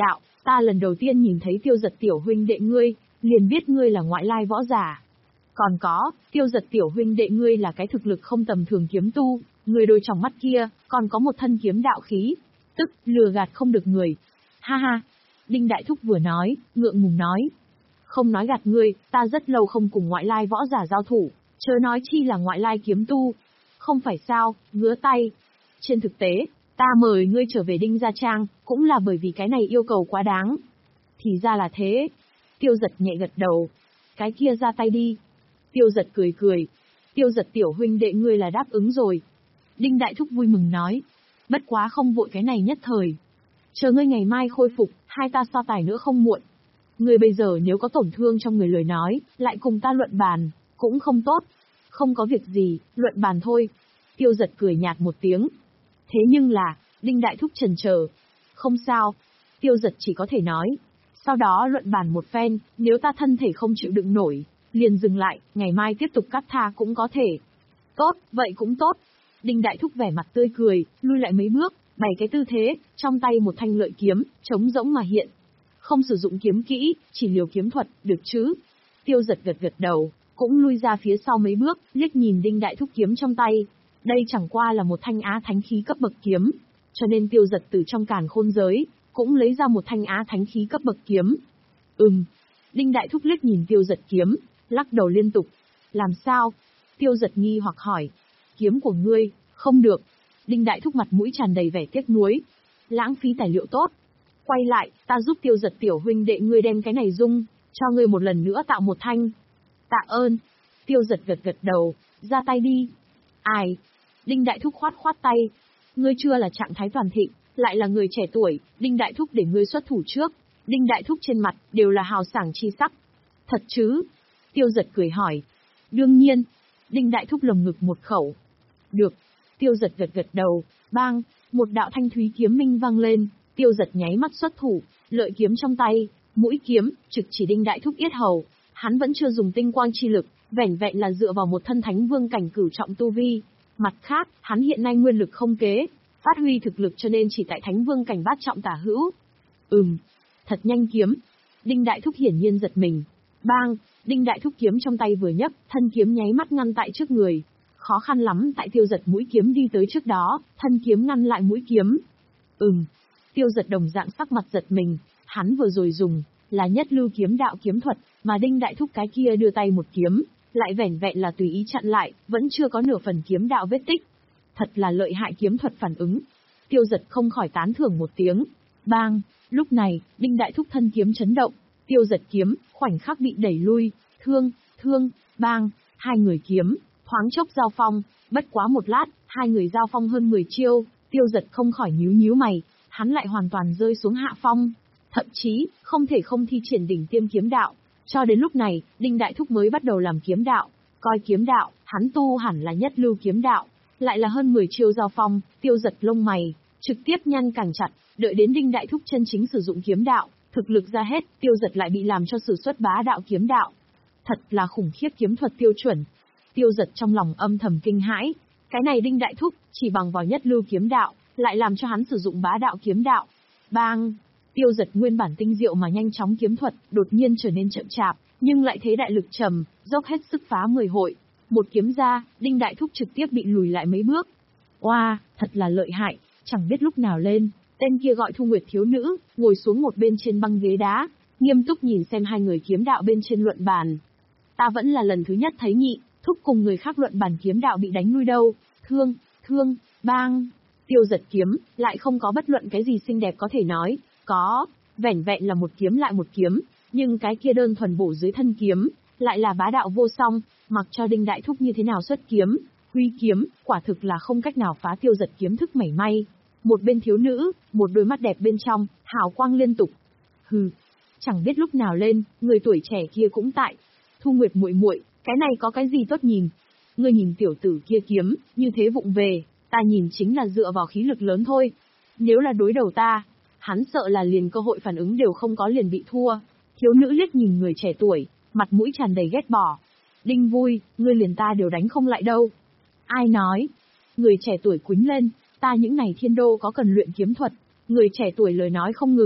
Ta lần đầu tiên nhìn thấy Tiêu Giật tiểu huynh đệ ngươi, liền biết ngươi là ngoại lai võ giả. Còn có, Tiêu Giật tiểu huynh đệ ngươi là cái thực lực không tầm thường kiếm tu, người đôi trong mắt kia, còn có một thân kiếm đạo khí, tức lừa gạt không được người. Ha ha, Đinh Đại Thúc vừa nói, ngượng ngùng nói. Không nói gạt ngươi, ta rất lâu không cùng ngoại lai võ giả giao thủ, chớ nói chi là ngoại lai kiếm tu. Không phải sao, ngứa tay. Trên thực tế, ta mời ngươi trở về Đinh Gia Trang, cũng là bởi vì cái này yêu cầu quá đáng. Thì ra là thế. Tiêu Giật nhẹ gật đầu. Cái kia ra tay đi. Tiêu Giật cười cười. Tiêu Giật tiểu huynh đệ ngươi là đáp ứng rồi. Đinh Đại Thúc vui mừng nói. Bất quá không vội cái này nhất thời. Chờ ngươi ngày mai khôi phục, hai ta so tài nữa không muộn. Ngươi bây giờ nếu có tổn thương trong người lời nói, lại cùng ta luận bàn, cũng không tốt. Không có việc gì, luận bàn thôi. Tiêu Giật cười nhạt một tiếng. Thế nhưng là, Đinh Đại Thúc chần chờ. Không sao. Tiêu Giật chỉ có thể nói. Sau đó luận bàn một phen, nếu ta thân thể không chịu đựng nổi, liền dừng lại, ngày mai tiếp tục cắt tha cũng có thể. Tốt, vậy cũng tốt. Đinh Đại Thúc vẻ mặt tươi cười, lui lại mấy bước, bày cái tư thế, trong tay một thanh lợi kiếm, trống rỗng mà hiện. Không sử dụng kiếm kỹ, chỉ liều kiếm thuật, được chứ? Tiêu Giật gật gật đầu, cũng lui ra phía sau mấy bước, liếc nhìn Đinh Đại Thúc kiếm trong tay. Đây chẳng qua là một thanh á thánh khí cấp bậc kiếm, cho nên Tiêu Giật từ trong càn khôn giới, cũng lấy ra một thanh á thánh khí cấp bậc kiếm. Ừm. Đinh Đại Thúc liếc nhìn Tiêu Giật kiếm, lắc đầu liên tục. Làm sao? Tiêu Giật nghi hoặc hỏi. Kiếm của ngươi, không được. Đinh Đại Thúc mặt mũi tràn đầy vẻ tiếc nuối. Lãng phí tài liệu tốt. Quay lại, ta giúp Tiêu Giật tiểu huynh đệ ngươi đem cái này dung, cho ngươi một lần nữa tạo một thanh. Tạ ơn. Tiêu Giật gật gật đầu, ra tay đi. Ai? Đinh Đại Thúc khoát khoát tay. Ngươi chưa là trạng thái toàn thịnh, lại là người trẻ tuổi, Đinh Đại Thúc để ngươi xuất thủ trước. Đinh Đại Thúc trên mặt, đều là hào sảng chi sắc. Thật chứ? Tiêu Giật cười hỏi. Đương nhiên. Đinh Đại Thúc lồng ngực một khẩu. Được. Tiêu Giật gật gật đầu, bang, một đạo thanh thúy kiếm minh vang lên, Tiêu Giật nháy mắt xuất thủ, lợi kiếm trong tay, mũi kiếm, trực chỉ Đinh Đại Thúc yết hầu. Hắn vẫn chưa dùng tinh quang chi lực, vẻn vẹn là dựa vào một thân thánh vương cảnh cửu trọng tu vi. Mặt khác, hắn hiện nay nguyên lực không kế, phát huy thực lực cho nên chỉ tại thánh vương cảnh bát trọng tả hữu. Ừm, thật nhanh kiếm. Đinh Đại Thúc hiển nhiên giật mình. Bang, Đinh Đại Thúc kiếm trong tay vừa nhấc, thân kiếm nháy mắt ngăn tại trước người. Khó khăn lắm tại Tiêu Giật mũi kiếm đi tới trước đó, thân kiếm ngăn lại mũi kiếm. Ừm. Tiêu Giật đồng dạng sắc mặt giật mình, hắn vừa rồi dùng, là nhất lưu kiếm đạo kiếm thuật, mà Đinh Đại Thúc cái kia đưa tay một kiếm, lại vẻn vẹn là tùy ý chặn lại, vẫn chưa có nửa phần kiếm đạo vết tích. Thật là lợi hại kiếm thuật phản ứng. Tiêu Giật không khỏi tán thưởng một tiếng. Bang, lúc này, Đinh Đại Thúc thân kiếm chấn động, Tiêu Giật kiếm, khoảnh khắc bị đẩy lui, thương, thương, bang, hai người kiếm, thoáng chốc giao phong, bất quá một lát, hai người giao phong hơn mười chiêu, Tiêu Giật không khỏi nhíu nhíu mày, hắn lại hoàn toàn rơi xuống hạ phong, thậm chí, không thể không thi triển đỉnh tiêm kiếm đạo. Cho đến lúc này, Đinh Đại Thúc mới bắt đầu làm kiếm đạo, coi kiếm đạo, hắn tu hẳn là nhất lưu kiếm đạo, lại là hơn mười chiêu giao phong, Tiêu Giật lông mày, trực tiếp nhăn càng chặt, đợi đến Đinh Đại Thúc chân chính sử dụng kiếm đạo, thực lực ra hết, Tiêu Giật lại bị làm cho sử xuất bá đạo kiếm đạo. Thật là khủng khiếp kiếm thuật tiêu chuẩn. Tiêu Giật trong lòng âm thầm kinh hãi, cái này Đinh Đại Thúc, chỉ bằng vào nhất lưu kiếm đạo, lại làm cho hắn sử dụng bá đạo kiếm đạo. Bang! Tiêu Giật nguyên bản tinh diệu mà nhanh chóng kiếm thuật, đột nhiên trở nên chậm chạp, nhưng lại thế đại lực trầm, dốc hết sức phá mười hội. Một kiếm ra, Đinh Đại Thúc trực tiếp bị lùi lại mấy bước. Oa, thật là lợi hại, chẳng biết lúc nào lên, tên kia gọi Thu Nguyệt thiếu nữ, ngồi xuống một bên trên băng ghế đá, nghiêm túc nhìn xem hai người kiếm đạo bên trên luận bàn. Ta vẫn là lần thứ nhất thấy Nhị Thúc cùng người khác luận bàn kiếm đạo bị đánh lui đâu. Thương, thương, bang. Tiêu Giật kiếm, lại không có bất luận cái gì xinh đẹp có thể nói, có, vẻn vẹn là một kiếm lại một kiếm, nhưng cái kia đơn thuần bổ dưới thân kiếm, lại là bá đạo vô song, mặc cho Đinh Đại Thúc như thế nào xuất kiếm, huy kiếm, quả thực là không cách nào phá Tiêu Giật kiếm thức mảy may. Một bên thiếu nữ, một đôi mắt đẹp bên trong, hào quang liên tục. Hừ, chẳng biết lúc nào lên, người tuổi trẻ kia cũng tại. Thu Nguyệt muội muội, cái này có cái gì tốt nhìn? Ngươi nhìn tiểu tử kia kiếm, như thế vụng về, ta nhìn chính là dựa vào khí lực lớn thôi. Nếu là đối đầu ta, hắn sợ là liền cơ hội phản ứng đều không có liền bị thua. Thiếu nữ liếc nhìn người trẻ tuổi, mặt mũi tràn đầy ghét bỏ. Đinh Vui, ngươi liền ta đều đánh không lại đâu. Ai nói? Người trẻ tuổi quýnh lên, ta những này thiên đô có cần luyện kiếm thuật. Người trẻ tuổi lời nói không ngừng,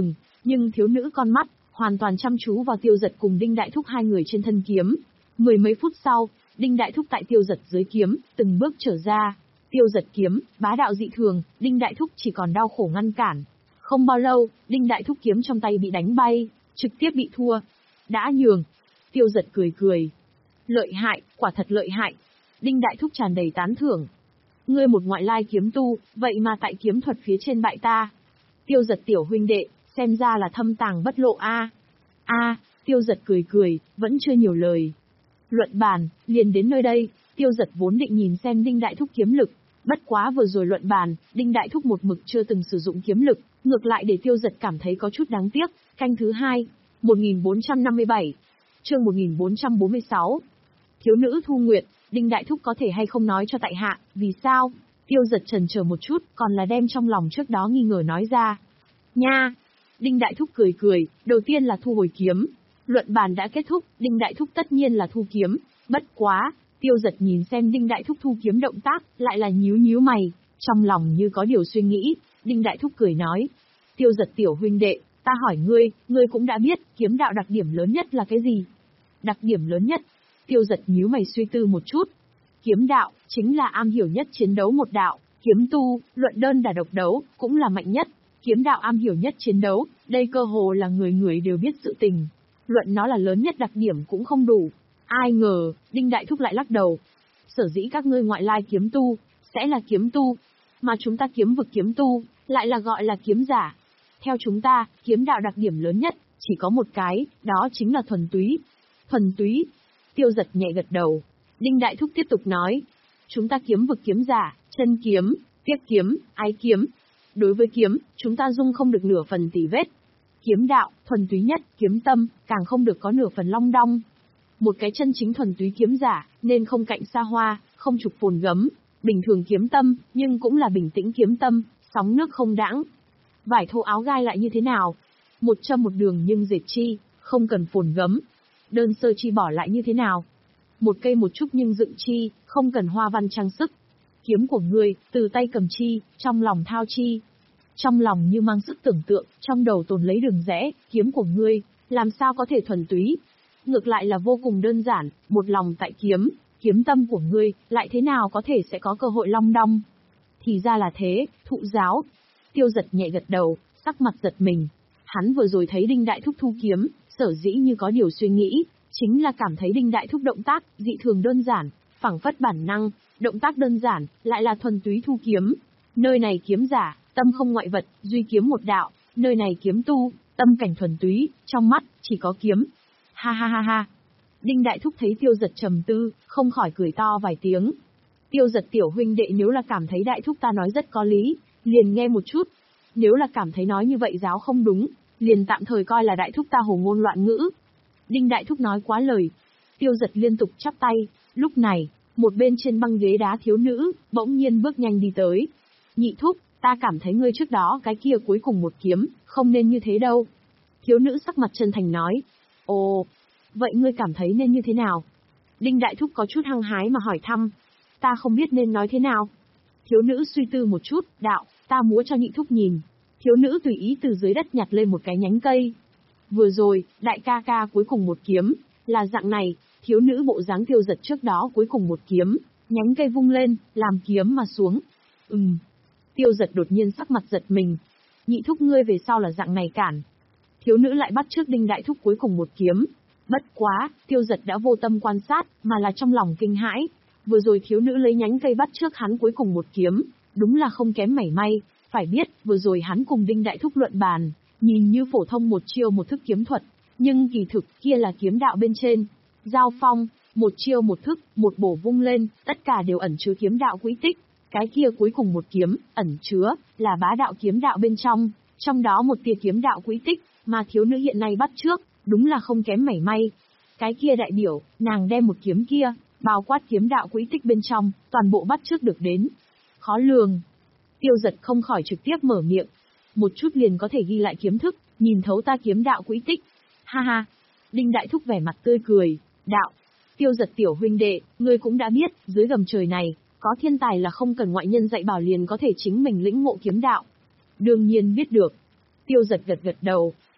Nhưng thiếu nữ con mắt, hoàn toàn chăm chú vào Tiêu Giật cùng Đinh Đại Thúc hai người trên thân kiếm. Mười mấy phút sau, Đinh Đại Thúc tại Tiêu Giật dưới kiếm, từng bước trở ra. Tiêu Giật kiếm, bá đạo dị thường, Đinh Đại Thúc chỉ còn đau khổ ngăn cản. Không bao lâu, Đinh Đại Thúc kiếm trong tay bị đánh bay, trực tiếp bị thua. Đã nhường. Tiêu Giật cười cười. Lợi hại, quả thật lợi hại. Đinh Đại Thúc tràn đầy tán thưởng. Ngươi một ngoại lai kiếm tu, vậy mà tại kiếm thuật phía trên bại ta. Tiêu Giật tiểu huynh đệ, xem ra là thâm tàng bất lộ a. A, Tiêu Giật cười cười, vẫn chưa nhiều lời. Luận bàn, liền đến nơi đây, Tiêu Giật vốn định nhìn xem Đinh Đại Thúc kiếm lực, bất quá vừa rồi luận bàn, Đinh Đại Thúc một mực chưa từng sử dụng kiếm lực, ngược lại để Tiêu Giật cảm thấy có chút đáng tiếc. Canh thứ hai, một nghìn bốn trăm năm mươi bảy, chương một nghìn bốn trăm bốn mươi sáu. Thiếu nữ Thu Nguyệt, Đinh Đại Thúc có thể hay không nói cho tại hạ, vì sao? Tiêu Giật chần chờ một chút, còn là đem trong lòng trước đó nghi ngờ nói ra. Nha! Đinh Đại Thúc cười cười, đầu tiên là thu hồi kiếm. Luận bàn đã kết thúc, Đinh Đại Thúc tất nhiên là thu kiếm. Bất quá, Tiêu Giật nhìn xem Đinh Đại Thúc thu kiếm động tác, lại là nhíu nhíu mày, trong lòng như có điều suy nghĩ. Đinh Đại Thúc cười nói. Tiêu Giật tiểu huynh đệ, ta hỏi ngươi, ngươi cũng đã biết, kiếm đạo đặc điểm lớn nhất là cái gì? Đặc điểm lớn nhất? Tiêu Giật nhíu mày suy tư một chút. Kiếm đạo, chính là am hiểu nhất chiến đấu một đạo, kiếm tu, luận đơn đả độc đấu, cũng là mạnh nhất. Kiếm đạo am hiểu nhất chiến đấu, đây cơ hồ là người người đều biết sự tình. Luận nó là lớn nhất đặc điểm cũng không đủ. Ai ngờ, Đinh Đại Thúc lại lắc đầu. Sở dĩ các ngươi ngoại lai kiếm tu, sẽ là kiếm tu, mà chúng ta kiếm vực kiếm tu, lại là gọi là kiếm giả. Theo chúng ta, kiếm đạo đặc điểm lớn nhất, chỉ có một cái, đó chính là thuần túy. Thuần túy. Tiêu Giật nhẹ gật đầu. Đinh Đại Thúc tiếp tục nói. Chúng ta kiếm vực kiếm giả, chân kiếm, tiếc kiếm, ái kiếm. Đối với kiếm, chúng ta dung không được nửa phần tỉ vết. Kiếm đạo, thuần túy nhất, kiếm tâm, càng không được có nửa phần long đong. Một cái chân chính thuần túy kiếm giả, nên không cạnh xa hoa, không trục phồn gấm. Bình thường kiếm tâm, nhưng cũng là bình tĩnh kiếm tâm, sóng nước không đãng. Vải thô áo gai lại như thế nào? Một châm một đường nhưng dệt chi, không cần phồn gấm. Đơn sơ chi bỏ lại như thế nào? Một cây một trúc nhưng dựng chi, không cần hoa văn trang sức. Kiếm của ngươi, từ tay cầm chi, trong lòng thao chi. Trong lòng như mang sức tưởng tượng, trong đầu tồn lấy đường rẽ, kiếm của ngươi, làm sao có thể thuần túy? Ngược lại là vô cùng đơn giản, một lòng tại kiếm, kiếm tâm của ngươi, lại thế nào có thể sẽ có cơ hội long đong? Thì ra là thế, thụ giáo. Tiêu Giật nhẹ gật đầu, sắc mặt giật mình. Hắn vừa rồi thấy Đinh Đại Thúc thu kiếm, sở dĩ như có điều suy nghĩ, chính là cảm thấy Đinh Đại Thúc động tác, dị thường đơn giản, phảng phất bản năng, động tác đơn giản, lại là thuần túy thu kiếm. Nơi này kiếm giả, tâm không ngoại vật, duy kiếm một đạo, nơi này kiếm tu, tâm cảnh thuần túy, trong mắt, chỉ có kiếm. Ha ha ha ha. Đinh Đại Thúc thấy Tiêu Giật trầm tư, không khỏi cười to vài tiếng. Tiêu Giật tiểu huynh đệ nếu là cảm thấy Đại Thúc ta nói rất có lý, liền nghe một chút. Nếu là cảm thấy nói như vậy giáo không đúng, liền tạm thời coi là Đại Thúc ta hồ ngôn loạn ngữ. Đinh Đại Thúc nói quá lời. Tiêu Giật liên tục chắp tay, lúc này, một bên trên băng ghế đá thiếu nữ, bỗng nhiên bước nhanh đi tới. Nhị Thúc, ta cảm thấy ngươi trước đó cái kia cuối cùng một kiếm, không nên như thế đâu. Thiếu nữ sắc mặt chân thành nói. Ồ, vậy ngươi cảm thấy nên như thế nào? Đinh Đại Thúc có chút hăng hái mà hỏi thăm. Ta không biết nên nói thế nào. Thiếu nữ suy tư một chút, đạo, ta múa cho Nhị Thúc nhìn. Thiếu nữ tùy ý từ dưới đất nhặt lên một cái nhánh cây. Vừa rồi, đại ca ca cuối cùng một kiếm, là dạng này, thiếu nữ bộ dáng Tiêu Giật trước đó cuối cùng một kiếm, nhánh cây vung lên, làm kiếm mà xuống. Ừm. Tiêu Giật đột nhiên sắc mặt giật mình. Nhị Thúc ngươi về sau là dạng này cản. Thiếu nữ lại bắt trước Đinh Đại Thúc cuối cùng một kiếm. Bất quá, Tiêu Giật đã vô tâm quan sát, mà là trong lòng kinh hãi. Vừa rồi thiếu nữ lấy nhánh cây bắt trước hắn cuối cùng một kiếm, đúng là không kém mảy may. Phải biết, vừa rồi hắn cùng Đinh Đại Thúc luận bàn, nhìn như phổ thông một chiêu một thức kiếm thuật, nhưng kỳ thực kia là kiếm đạo bên trên. Giao phong, một chiêu một thức, một bổ vung lên, tất cả đều ẩn chứa kiếm đạo quỹ tích. Cái kia cuối cùng một kiếm, ẩn chứa, là bá đạo kiếm đạo bên trong, trong đó một tia kiếm đạo quỹ tích, mà thiếu nữ hiện nay bắt trước, đúng là không kém mảy may. Cái kia đại biểu, nàng đem một kiếm kia, bao quát kiếm đạo quỹ tích bên trong, toàn bộ bắt trước được đến. Khó lường. Tiêu Giật không khỏi trực tiếp mở miệng. Một chút liền có thể ghi lại kiếm thức, nhìn thấu ta kiếm đạo quỹ tích. Ha ha. Đinh Đại Thúc vẻ mặt tươi cười, đạo. Tiêu Giật tiểu huynh đệ, ngươi cũng đã biết, dưới gầm trời này, có thiên tài là không cần ngoại nhân dạy bảo liền có thể chính mình lĩnh ngộ kiếm đạo. Đương nhiên biết được. Tiêu Giật gật gật đầu,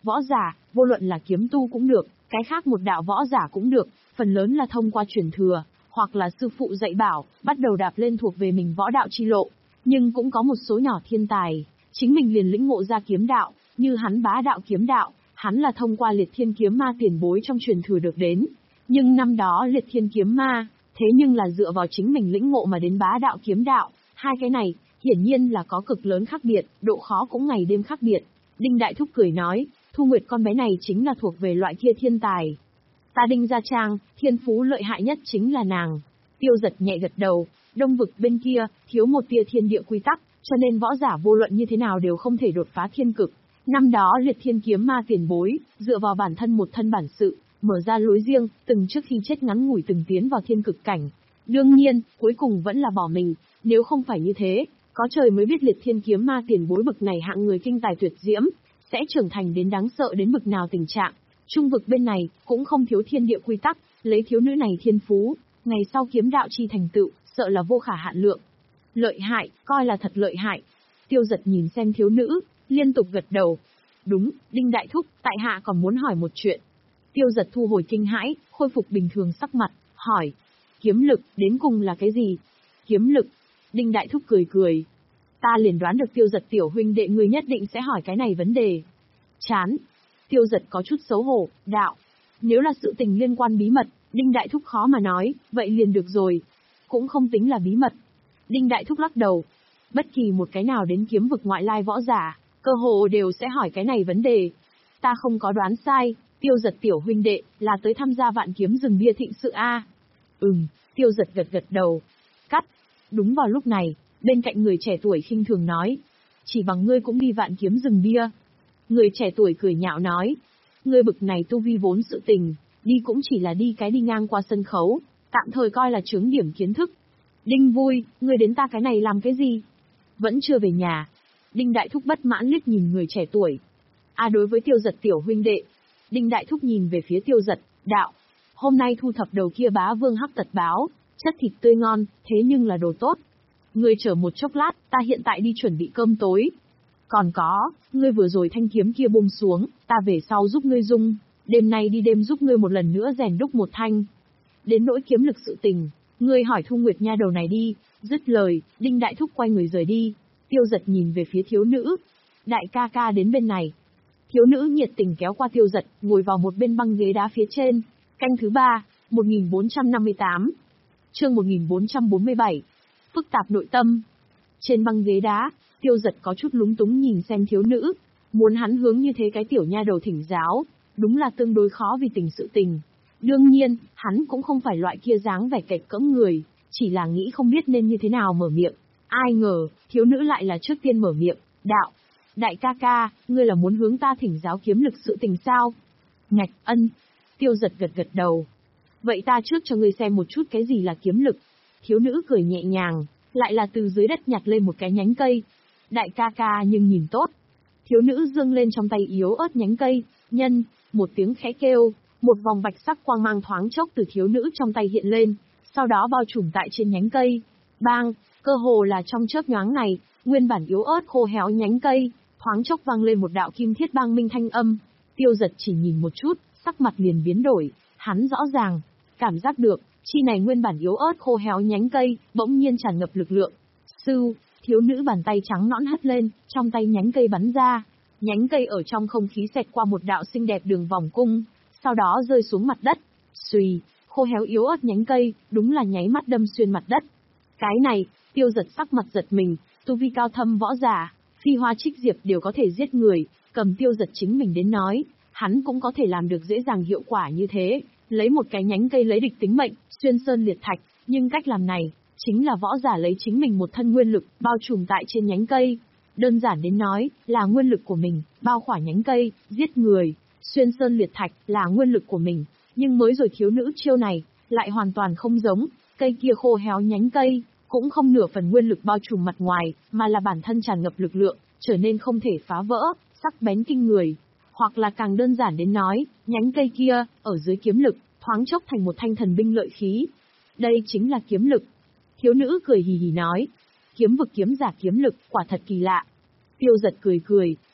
Võ giả, vô luận là kiếm tu cũng được, cái khác một đạo võ giả cũng được, phần lớn là thông qua truyền thừa, hoặc là sư phụ dạy bảo, bắt đầu đạp lên thuộc về mình võ đạo chi lộ. Nhưng cũng có một số nhỏ thiên tài, chính mình liền lĩnh ngộ ra kiếm đạo, như hắn bá đạo kiếm đạo, hắn là thông qua liệt thiên kiếm ma tiền bối trong truyền thừa được đến. Nhưng năm đó liệt thiên kiếm ma, thế nhưng là dựa vào chính mình lĩnh ngộ mà đến bá đạo kiếm đạo, hai cái này, hiển nhiên là có cực lớn khác biệt, độ khó cũng ngày đêm khác biệt. Đinh Đại Thúc cười nói, Thu Nguyệt con bé này chính là thuộc về loại kia thiên tài. Ta Đinh Gia Trang, thiên phú lợi hại nhất chính là nàng. Tiêu Giật nhẹ gật đầu, Đông vực bên kia, thiếu một tia thiên địa quy tắc, cho nên võ giả vô luận như thế nào đều không thể đột phá thiên cực. Năm đó liệt thiên kiếm ma tiền bối, dựa vào bản thân một thân bản sự, mở ra lối riêng, từng trước khi chết ngắn ngủi từng tiến vào thiên cực cảnh. Đương nhiên, cuối cùng vẫn là bỏ mình, nếu không phải như thế, có trời mới biết liệt thiên kiếm ma tiền bối bực này hạng người kinh tài tuyệt diễm, sẽ trưởng thành đến đáng sợ đến bực nào tình trạng. Trung vực bên này, cũng không thiếu thiên địa quy tắc, lấy thiếu nữ này thiên phú, ngày sau kiếm đạo chi thành tựu, sợ là vô khả hạn lượng. Lợi hại, coi là thật lợi hại. Tiêu Giật nhìn xem thiếu nữ, liên tục gật đầu. Đúng, Đinh Đại Thúc, tại hạ còn muốn hỏi một chuyện. Tiêu Giật thu hồi kinh hãi, khôi phục bình thường sắc mặt, hỏi. Kiếm lực, đến cùng là cái gì? Kiếm lực. Đinh Đại Thúc cười cười. Ta liền đoán được Tiêu Giật tiểu huynh đệ người nhất định sẽ hỏi cái này vấn đề. Chán. Tiêu Giật có chút xấu hổ, đạo. Nếu là sự tình liên quan bí mật, Đinh Đại Thúc khó mà nói, vậy liền được rồi. Cũng không tính là bí mật. Đinh Đại Thúc lắc đầu. Bất kỳ một cái nào đến kiếm vực ngoại lai võ giả, cơ hồ đều sẽ hỏi cái này vấn đề. Ta không có đoán sai, Tiêu Giật tiểu huynh đệ, là tới tham gia vạn kiếm rừng bia thịnh sự a. Ừm, Tiêu Giật gật gật đầu. Cắt. Đúng vào lúc này, bên cạnh người trẻ tuổi khinh thường nói. Chỉ bằng ngươi cũng đi vạn kiếm rừng bia. Người trẻ tuổi cười nhạo nói. Ngươi bực này tu vi vốn sự tình, đi cũng chỉ là đi cái đi ngang qua sân khấu, tạm thời coi là chướng điểm kiến thức. Đinh Vui, ngươi đến ta cái này làm cái gì? Vẫn chưa về nhà. Đinh Đại Thúc bất mãn liếc nhìn người trẻ tuổi. À đối với Tiêu Giật tiểu huynh đệ. Đinh Đại Thúc nhìn về phía Tiêu Giật, đạo. Hôm nay thu thập đầu kia bá vương hắc tật báo, chất thịt tươi ngon, thế nhưng là đồ tốt. Ngươi chờ một chốc lát, ta hiện tại đi chuẩn bị cơm tối. Còn có, ngươi vừa rồi thanh kiếm kia buông xuống, ta về sau giúp ngươi dung, đêm nay đi đêm giúp ngươi một lần nữa rèn đúc một thanh. Đến nỗi kiếm lực sự tình, ngươi hỏi Thu Nguyệt nha đầu này đi. Dứt lời, Đinh Đại Thúc quay người rời đi. Tiêu Giật nhìn về phía thiếu nữ. Đại ca ca đến bên này. Thiếu nữ nhiệt tình kéo qua Tiêu Giật, ngồi vào một bên băng ghế đá phía trên. Canh thứ ba, một nghìn bốn trăm năm mươi tám. Chương một nghìn bốn trăm bốn mươi bảy. Phức tạp nội tâm. Trên băng ghế đá, Tiêu Giật có chút lúng túng nhìn xem thiếu nữ. Muốn hắn hướng như thế cái tiểu nha đầu thỉnh giáo, đúng là tương đối khó vì tình sự tình. Đương nhiên, hắn cũng không phải loại kia dáng vẻ kệch cỡm người, chỉ là nghĩ không biết nên như thế nào mở miệng. Ai ngờ, thiếu nữ lại là trước tiên mở miệng, đạo. Đại ca ca, ngươi là muốn hướng ta thỉnh giáo kiếm lực sự tình sao? Ngạch, ân. Tiêu Giật gật gật đầu. Vậy ta trước cho ngươi xem một chút cái gì là kiếm lực. Thiếu nữ cười nhẹ nhàng, lại là từ dưới đất nhặt lên một cái nhánh cây. Đại ca ca nhưng nhìn tốt. Thiếu nữ giương lên trong tay yếu ớt nhánh cây, nhân, một tiếng khẽ kêu, một vòng bạch sắc quang mang thoáng chốc từ thiếu nữ trong tay hiện lên, sau đó bao trùm tại trên nhánh cây. Bang, cơ hồ là trong chớp nhoáng này, nguyên bản yếu ớt khô héo nhánh cây, thoáng chốc vang lên một đạo kim thiết bang minh thanh âm. Tiêu Giật chỉ nhìn một chút, sắc mặt liền biến đổi, hắn rõ ràng, cảm giác được, chi này nguyên bản yếu ớt khô héo nhánh cây, bỗng nhiên tràn ngập lực lượng. Sư, thiếu nữ bàn tay trắng nõn hất lên, trong tay nhánh cây bắn ra. Nhánh cây ở trong không khí xẹt qua một đạo xinh đẹp đường vòng cung, sau đó rơi xuống mặt đất. Xùy, khô héo yếu ớt nhánh cây, đúng là nháy mắt đâm xuyên mặt đất. Cái này, Tiêu Giật sắc mặt giật mình, tu vi cao thâm võ giả, phi hoa trích diệp đều có thể giết người, cầm Tiêu Giật chính mình đến nói, hắn cũng có thể làm được dễ dàng hiệu quả như thế, lấy một cái nhánh cây lấy địch tính mệnh, xuyên sơn liệt thạch, nhưng cách làm này, chính là võ giả lấy chính mình một thân nguyên lực, bao trùm tại trên nhánh cây. Đơn giản đến nói, là nguyên lực của mình, bao khỏa nhánh cây, giết người, xuyên sơn liệt thạch, là nguyên lực của mình, nhưng mới rồi thiếu nữ chiêu này, lại hoàn toàn không giống, cây kia khô héo nhánh cây, cũng không nửa phần nguyên lực bao trùm mặt ngoài, mà là bản thân tràn ngập lực lượng, trở nên không thể phá vỡ, sắc bén kinh người. Hoặc là càng đơn giản đến nói, nhánh cây kia, ở dưới kiếm lực, thoáng chốc thành một thanh thần binh lợi khí. Đây chính là kiếm lực. Thiếu nữ cười hì hì nói. Kiếm vực kiếm giả kiếm lực, quả thật kỳ lạ. Tiêu Giật cười cười,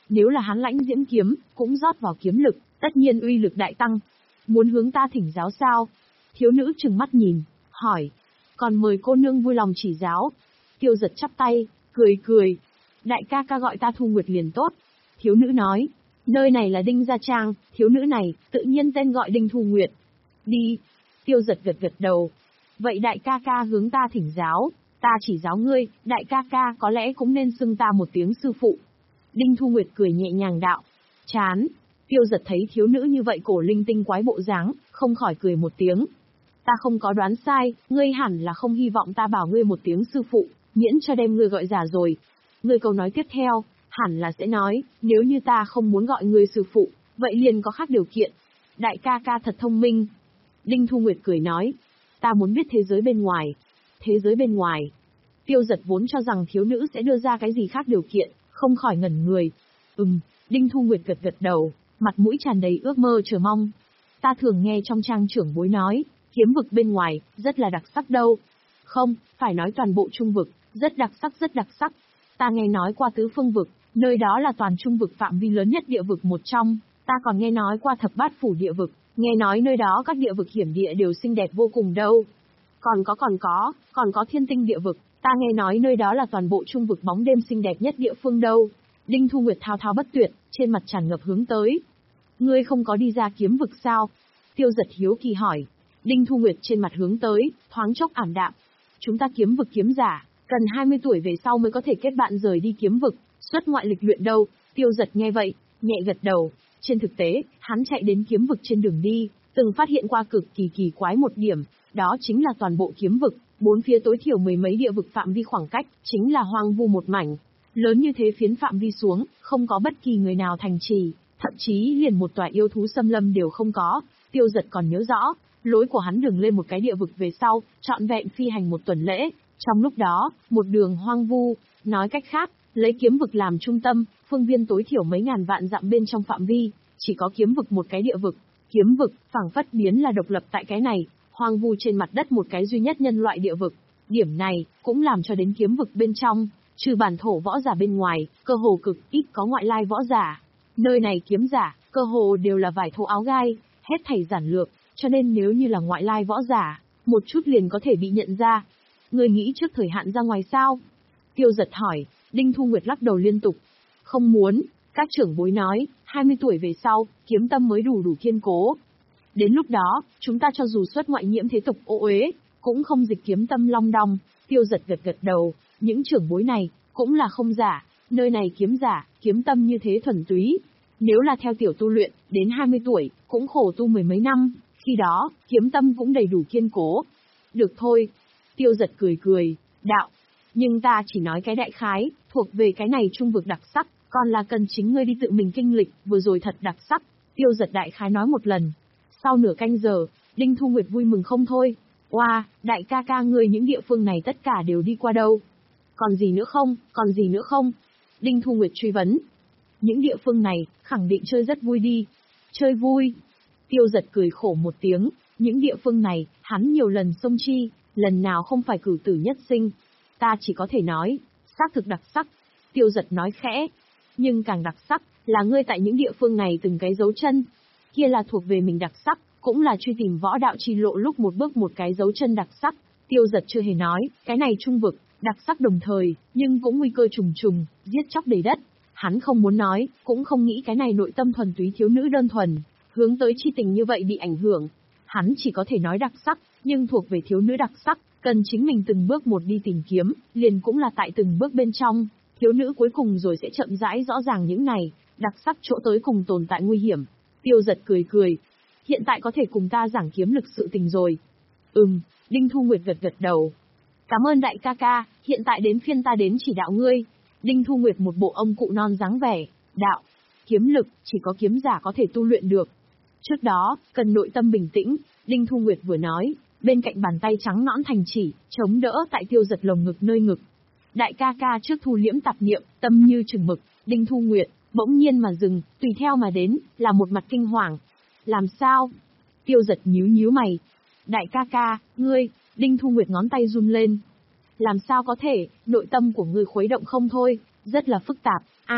Nếu là hắn lãnh diễm kiếm, cũng rót vào kiếm lực, tất nhiên uy lực đại tăng. Muốn hướng ta thỉnh giáo sao? Thiếu nữ trừng mắt nhìn, hỏi. Còn mời cô nương vui lòng chỉ giáo. Tiêu Giật chắp tay, cười cười. Đại ca ca gọi ta Thu Nguyệt liền tốt. Thiếu nữ nói. Nơi này là Đinh Gia Trang, thiếu nữ này, tự nhiên tên gọi Đinh Thu Nguyệt. Đi. Tiêu Giật gật gật đầu. Vậy đại ca ca hướng ta thỉnh giáo, ta chỉ giáo ngươi, đại ca ca có lẽ cũng nên xưng ta một tiếng sư phụ. Đinh Thu Nguyệt cười nhẹ nhàng đạo. Chán. Tiêu Giật thấy thiếu nữ như vậy cổ linh tinh quái bộ dáng, không khỏi cười một tiếng. Ta không có đoán sai, ngươi hẳn là không hy vọng ta bảo ngươi một tiếng sư phụ, miễn cho đem ngươi gọi già rồi. Ngươi câu nói tiếp theo, hẳn là sẽ nói, nếu như ta không muốn gọi ngươi sư phụ, vậy liền có khác điều kiện. Đại ca ca thật thông minh. Đinh Thu Nguyệt cười nói. Ta muốn biết thế giới bên ngoài. Thế giới bên ngoài. Tiêu Giật vốn cho rằng thiếu nữ sẽ đưa ra cái gì khác điều kiện, không khỏi ngẩn người. Ừm, Đinh Thu Nguyệt gật gật đầu, mặt mũi tràn đầy ước mơ chờ mong. Ta thường nghe trong trang trưởng bối nói, kiếm vực bên ngoài, rất là đặc sắc đâu. Không, phải nói toàn bộ trung vực, rất đặc sắc rất đặc sắc. Ta nghe nói qua tứ phương vực, nơi đó là toàn trung vực phạm vi lớn nhất địa vực một trong. Ta còn nghe nói qua thập bát phủ địa vực, nghe nói nơi đó các địa vực hiểm địa đều xinh đẹp vô cùng đâu. Còn có còn có, còn có thiên tinh địa vực, ta nghe nói nơi đó là toàn bộ trung vực bóng đêm xinh đẹp nhất địa phương đâu. Đinh Thu Nguyệt thao thao bất tuyệt, trên mặt tràn ngập hướng tới. Ngươi không có đi ra kiếm vực sao? Tiêu Giật hiếu kỳ hỏi. Đinh Thu Nguyệt trên mặt hướng tới, thoáng chốc ảm đạm. Chúng ta kiếm vực kiếm giả, cần hai mươi tuổi về sau mới có thể kết bạn rời đi kiếm vực, xuất ngoại lịch luyện đâu. Tiêu Giật nghe vậy, nhẹ gật đầu. Trên thực tế, hắn chạy đến kiếm vực trên đường đi, từng phát hiện qua cực kỳ kỳ quái một điểm, đó chính là toàn bộ kiếm vực, bốn phía tối thiểu mười mấy địa vực phạm vi khoảng cách, chính là hoang vu một mảnh. Lớn như thế phiến phạm vi xuống, không có bất kỳ người nào thành trì, thậm chí liền một tòa yêu thú xâm lâm đều không có. Tiêu Giật còn nhớ rõ, lối của hắn đường lên một cái địa vực về sau, trọn vẹn phi hành một tuần lễ, trong lúc đó, một đường hoang vu, nói cách khác, lấy kiếm vực làm trung tâm, phương viên tối thiểu mấy ngàn vạn dặm bên trong phạm vi, chỉ có kiếm vực một cái địa vực. Kiếm vực, phảng phất biến là độc lập tại cái này, hoang vu trên mặt đất một cái duy nhất nhân loại địa vực. Điểm này, cũng làm cho đến kiếm vực bên trong, trừ bản thổ võ giả bên ngoài, cơ hồ cực ít có ngoại lai võ giả. Nơi này kiếm giả, cơ hồ đều là vải thô áo gai, hết thảy giản lược, cho nên nếu như là ngoại lai võ giả, một chút liền có thể bị nhận ra. Người nghĩ trước thời hạn ra ngoài sao? Tiêu Giật hỏi. Đinh Thu Nguyệt lắc đầu liên tục. Không muốn, các trưởng bối nói, hai mươi tuổi về sau, kiếm tâm mới đủ đủ kiên cố. Đến lúc đó, chúng ta cho dù xuất ngoại nhiễm thế tục ô uế, cũng không dịch kiếm tâm long đong. Tiêu Giật gật gật đầu, những trưởng bối này, cũng là không giả, nơi này kiếm giả, kiếm tâm như thế thuần túy. Nếu là theo tiểu tu luyện, đến hai mươi tuổi, cũng khổ tu mười mấy năm, khi đó, kiếm tâm cũng đầy đủ kiên cố. Được thôi. Tiêu Giật cười cười, đạo. Nhưng ta chỉ nói cái đại khái, thuộc về cái này trung vực đặc sắc, còn là cần chính ngươi đi tự mình kinh lịch, vừa rồi thật đặc sắc. Tiêu Giật đại khái nói một lần. Sau nửa canh giờ, Đinh Thu Nguyệt vui mừng không thôi. Oa, wow, đại ca ca ngươi những địa phương này tất cả đều đi qua đâu? Còn gì nữa không, còn gì nữa không? Đinh Thu Nguyệt truy vấn. Những địa phương này, khẳng định chơi rất vui đi. Chơi vui. Tiêu Giật cười khổ một tiếng, những địa phương này, hắn nhiều lần xông chi, lần nào không phải cử tử nhất sinh. Ta chỉ có thể nói, xác thực đặc sắc. Tiêu Giật nói khẽ. Nhưng càng đặc sắc, là ngươi tại những địa phương này từng cái dấu chân. Kia là thuộc về mình đặc sắc, cũng là truy tìm võ đạo chi lộ lúc một bước một cái dấu chân đặc sắc. Tiêu Giật chưa hề nói, cái này trung vực, đặc sắc đồng thời, nhưng cũng nguy cơ trùng trùng, giết chóc đầy đất. Hắn không muốn nói, cũng không nghĩ cái này nội tâm thuần túy thiếu nữ đơn thuần, hướng tới chi tình như vậy bị ảnh hưởng. Hắn chỉ có thể nói đặc sắc, nhưng thuộc về thiếu nữ đặc sắc, cần chính mình từng bước một đi tìm kiếm, liền cũng là tại từng bước bên trong, thiếu nữ cuối cùng rồi sẽ chậm rãi rõ ràng những này, đặc sắc chỗ tới cùng tồn tại nguy hiểm. Tiêu Giật cười cười. Hiện tại có thể cùng ta giảng kiếm lực sự tình rồi. Ừm, Đinh Thu Nguyệt gật gật đầu. Cảm ơn đại ca ca, hiện tại đến phiên ta đến chỉ đạo ngươi. Đinh Thu Nguyệt một bộ ông cụ non dáng vẻ. Đạo, kiếm lực, chỉ có kiếm giả có thể tu luyện được. Trước đó, cần nội tâm bình tĩnh, Đinh Thu Nguyệt vừa nói, bên cạnh bàn tay trắng nõn thành chỉ, chống đỡ tại Tiêu Giật lồng ngực nơi ngực. Đại ca ca trước thu liễm tạp niệm, tâm như chừng mực, Đinh Thu Nguyệt, bỗng nhiên mà dừng, tùy theo mà đến, là một mặt kinh hoàng. Làm sao? Tiêu Giật nhíu nhíu mày. Đại ca ca, ngươi, Đinh Thu Nguyệt ngón tay run lên. Làm sao có thể, nội tâm của ngươi khuấy động không thôi, rất là phức tạp. A,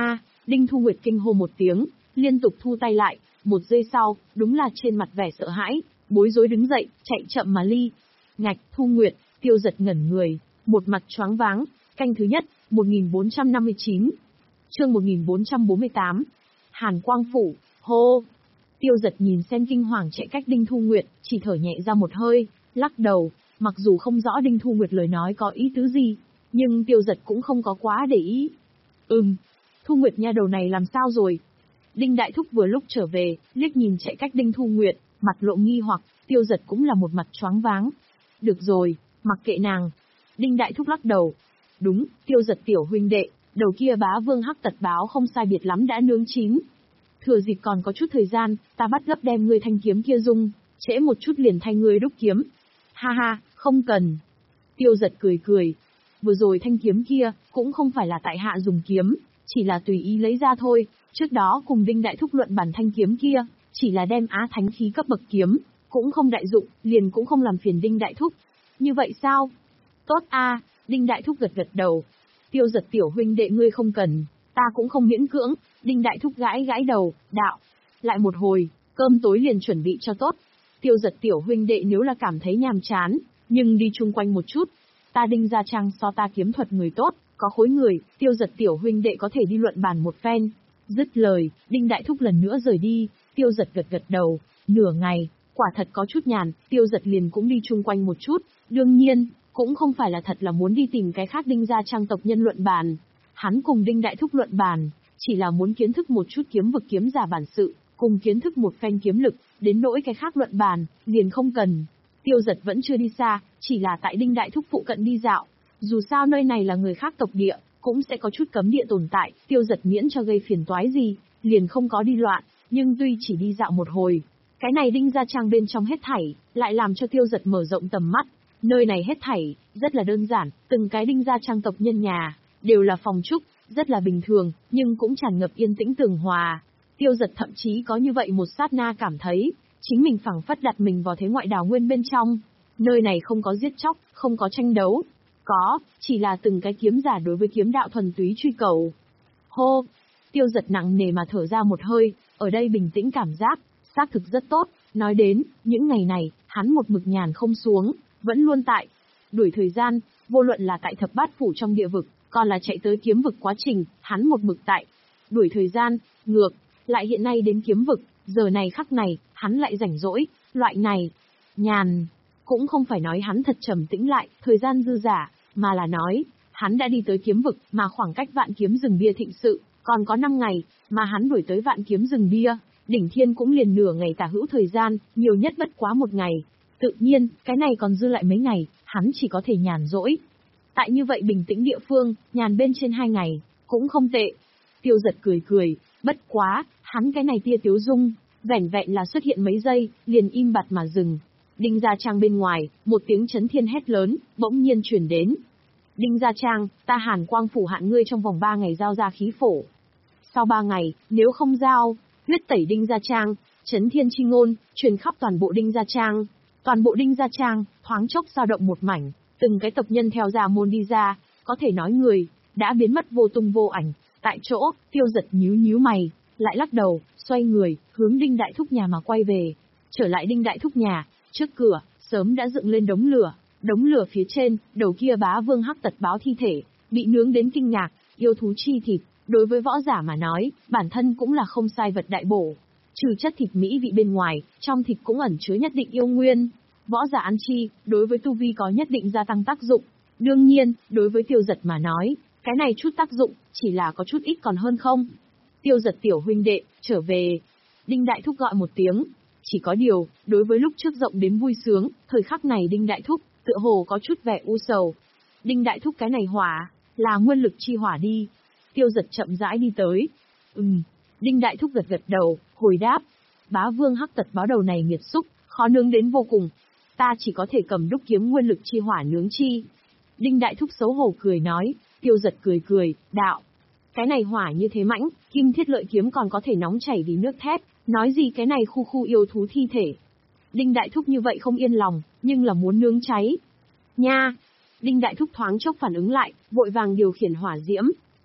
Đinh Thu Nguyệt kinh hô một tiếng, liên tục thu tay lại, một giây sau, đúng là trên mặt vẻ sợ hãi, bối rối đứng dậy, chạy chậm mà ly. Ngạch, Thu Nguyệt, Tiêu Giật ngẩn người, một mặt choáng váng. Canh thứ nhất, một nghìn bốn trăm năm mươi chín. Chương một nghìn bốn trăm bốn mươi tám. Hàn Quang Phủ, hô. Tiêu Giật nhìn xem kinh hoàng chạy cách Đinh Thu Nguyệt, chỉ thở nhẹ ra một hơi, lắc đầu, mặc dù không rõ Đinh Thu Nguyệt lời nói có ý tứ gì, nhưng Tiêu Giật cũng không có quá để ý. Ừm, Thu Nguyệt nha đầu này làm sao rồi? Đinh Đại Thúc vừa lúc trở về, liếc nhìn chạy cách Đinh Thu Nguyệt, mặt lộ nghi hoặc, Tiêu Giật cũng là một mặt choáng váng. Được rồi, mặc kệ nàng. Đinh Đại Thúc lắc đầu. Đúng, Tiêu Giật tiểu huynh đệ, đầu kia bá vương hắc tật báo không sai biệt lắm đã nướng chín. Thừa dịp còn có chút thời gian, ta bắt gấp đem ngươi thanh kiếm kia dung, trễ một chút liền thay ngươi đúc kiếm. Ha ha, không cần. Tiêu Giật cười cười. Vừa rồi thanh kiếm kia, cũng không phải là tại hạ dùng kiếm, chỉ là tùy ý lấy ra thôi, trước đó cùng Đinh Đại Thúc luận bản thanh kiếm kia, chỉ là đem á thánh khí cấp bậc kiếm, cũng không đại dụng, liền cũng không làm phiền Đinh Đại Thúc. Như vậy sao? Tốt a, Đinh Đại Thúc gật gật đầu. Tiêu Giật tiểu huynh đệ ngươi không cần, ta cũng không miễn cưỡng. Đinh Đại Thúc gãi gãi đầu, đạo. Lại một hồi, cơm tối liền chuẩn bị cho tốt. Tiêu Giật tiểu huynh đệ nếu là cảm thấy nhàm chán, nhưng đi chung quanh một chút. Ta Đinh gia trang so ta kiếm thuật người tốt, có khối người, Tiêu Giật tiểu huynh đệ có thể đi luận bàn một phen. Dứt lời, Đinh Đại Thúc lần nữa rời đi, Tiêu Giật gật gật đầu, nửa ngày, quả thật có chút nhàn, Tiêu Giật liền cũng đi chung quanh một chút, đương nhiên, cũng không phải là thật là muốn đi tìm cái khác Đinh gia trang tộc nhân luận bàn. Hắn cùng Đinh Đại Thúc luận bàn, chỉ là muốn kiến thức một chút kiếm vực kiếm giả bản sự, cùng kiến thức một phen kiếm lực, đến nỗi cái khác luận bàn, liền không cần. Tiêu Giật vẫn chưa đi xa, chỉ là tại Đinh Đại Thúc phụ cận đi dạo. Dù sao nơi này là người khác tộc địa, cũng sẽ có chút cấm địa tồn tại, Tiêu Giật miễn cho gây phiền toái gì, liền không có đi loạn, nhưng tuy chỉ đi dạo một hồi, cái này Đinh gia trang bên trong hết thảy, lại làm cho Tiêu Giật mở rộng tầm mắt. Nơi này hết thảy, rất là đơn giản, từng cái Đinh gia trang tộc nhân nhà, đều là phòng trúc, rất là bình thường, nhưng cũng tràn ngập yên tĩnh tường hòa. Tiêu Giật thậm chí có như vậy một sát na cảm thấy, chính mình phảng phất đặt mình vào thế ngoại đào nguyên bên trong. Nơi này không có giết chóc, không có tranh đấu. Có, chỉ là từng cái kiếm giả đối với kiếm đạo thuần túy truy cầu. Hô! Tiêu Giật nặng nề mà thở ra một hơi, ở đây bình tĩnh cảm giác, xác thực rất tốt. Nói đến, những ngày này, hắn một mực nhàn không xuống, vẫn luôn tại. Đuổi thời gian, vô luận là tại thập bát phủ trong địa vực, còn là chạy tới kiếm vực quá trình, hắn một mực tại. Đuổi thời gian, ngược, lại hiện nay đến kiếm vực, giờ này khắc này, hắn lại rảnh rỗi, loại này. Nhàn, cũng không phải nói hắn thật trầm tĩnh lại, thời gian dư giả, mà là nói, hắn đã đi tới kiếm vực, mà khoảng cách vạn kiếm rừng bia thịnh sự, còn có năm ngày, mà hắn đuổi tới vạn kiếm rừng bia, đỉnh thiên cũng liền nửa ngày tả hữu thời gian, nhiều nhất bất quá một ngày. Tự nhiên, cái này còn dư lại mấy ngày, hắn chỉ có thể nhàn rỗi. Tại như vậy bình tĩnh địa phương, nhàn bên trên hai ngày, cũng không tệ. Tiêu Giật cười cười, bất quá, hắn cái này tia tiếu dung, vẻn vẹn là xuất hiện mấy giây, liền im bặt mà dừng. Đinh gia trang bên ngoài, một tiếng chấn thiên hét lớn, bỗng nhiên truyền đến. Đinh gia trang, ta Hàn Quang phủ hạn ngươi trong vòng ba ngày giao ra khí phổ. Sau ba ngày, nếu không giao, huyết tẩy Đinh gia trang, chấn thiên chi ngôn, truyền khắp toàn bộ Đinh gia trang. Toàn bộ Đinh gia trang, thoáng chốc dao động một mảnh, từng cái tộc nhân theo gia môn đi ra, có thể nói người, đã biến mất vô tung vô ảnh. Tại chỗ, Tiêu Giật nhíu nhíu mày, lại lắc đầu, xoay người, hướng Đinh Đại Thúc nhà mà quay về. Trở lại Đinh Đại Thúc nhà, trước cửa, sớm đã dựng lên đống lửa, đống lửa phía trên, đầu kia bá vương hắc tật báo thi thể, bị nướng đến kinh ngạc, yêu thú chi thịt, đối với võ giả mà nói, bản thân cũng là không sai vật đại bổ. Trừ chất thịt mỹ vị bên ngoài, trong thịt cũng ẩn chứa nhất định yêu nguyên. Võ giả ăn chi, đối với tu vi có nhất định gia tăng tác dụng. Đương nhiên, đối với Tiêu Giật mà nói, cái này chút tác dụng, chỉ là có chút ít còn hơn không. Tiêu Giật tiểu huynh đệ, trở về. Đinh Đại Thúc gọi một tiếng. Chỉ có điều, đối với lúc trước rộng đến vui sướng, thời khắc này Đinh Đại Thúc, tựa hồ có chút vẻ u sầu. Đinh Đại Thúc cái này hỏa, là nguyên lực chi hỏa đi. Tiêu Giật chậm rãi đi tới. Ừm. Đinh Đại Thúc gật gật đầu, hồi đáp. Bá vương hắc tật báo đầu này nghiệt xúc, khó nướng đến vô cùng. Ta chỉ có thể cầm đúc kiếm nguyên lực chi hỏa nướng chi. Đinh Đại Thúc xấu hổ cười nói. Tiêu Giật cười cười, đạo. Cái này hỏa như thế mãnh, kim thiết lợi kiếm còn có thể nóng chảy vì nước thép, nói gì cái này khu khu yêu thú thi thể. Đinh Đại Thúc như vậy không yên lòng, nhưng là muốn nướng cháy. Nha! Đinh Đại Thúc thoáng chốc phản ứng lại, vội vàng điều khiển hỏa diễm.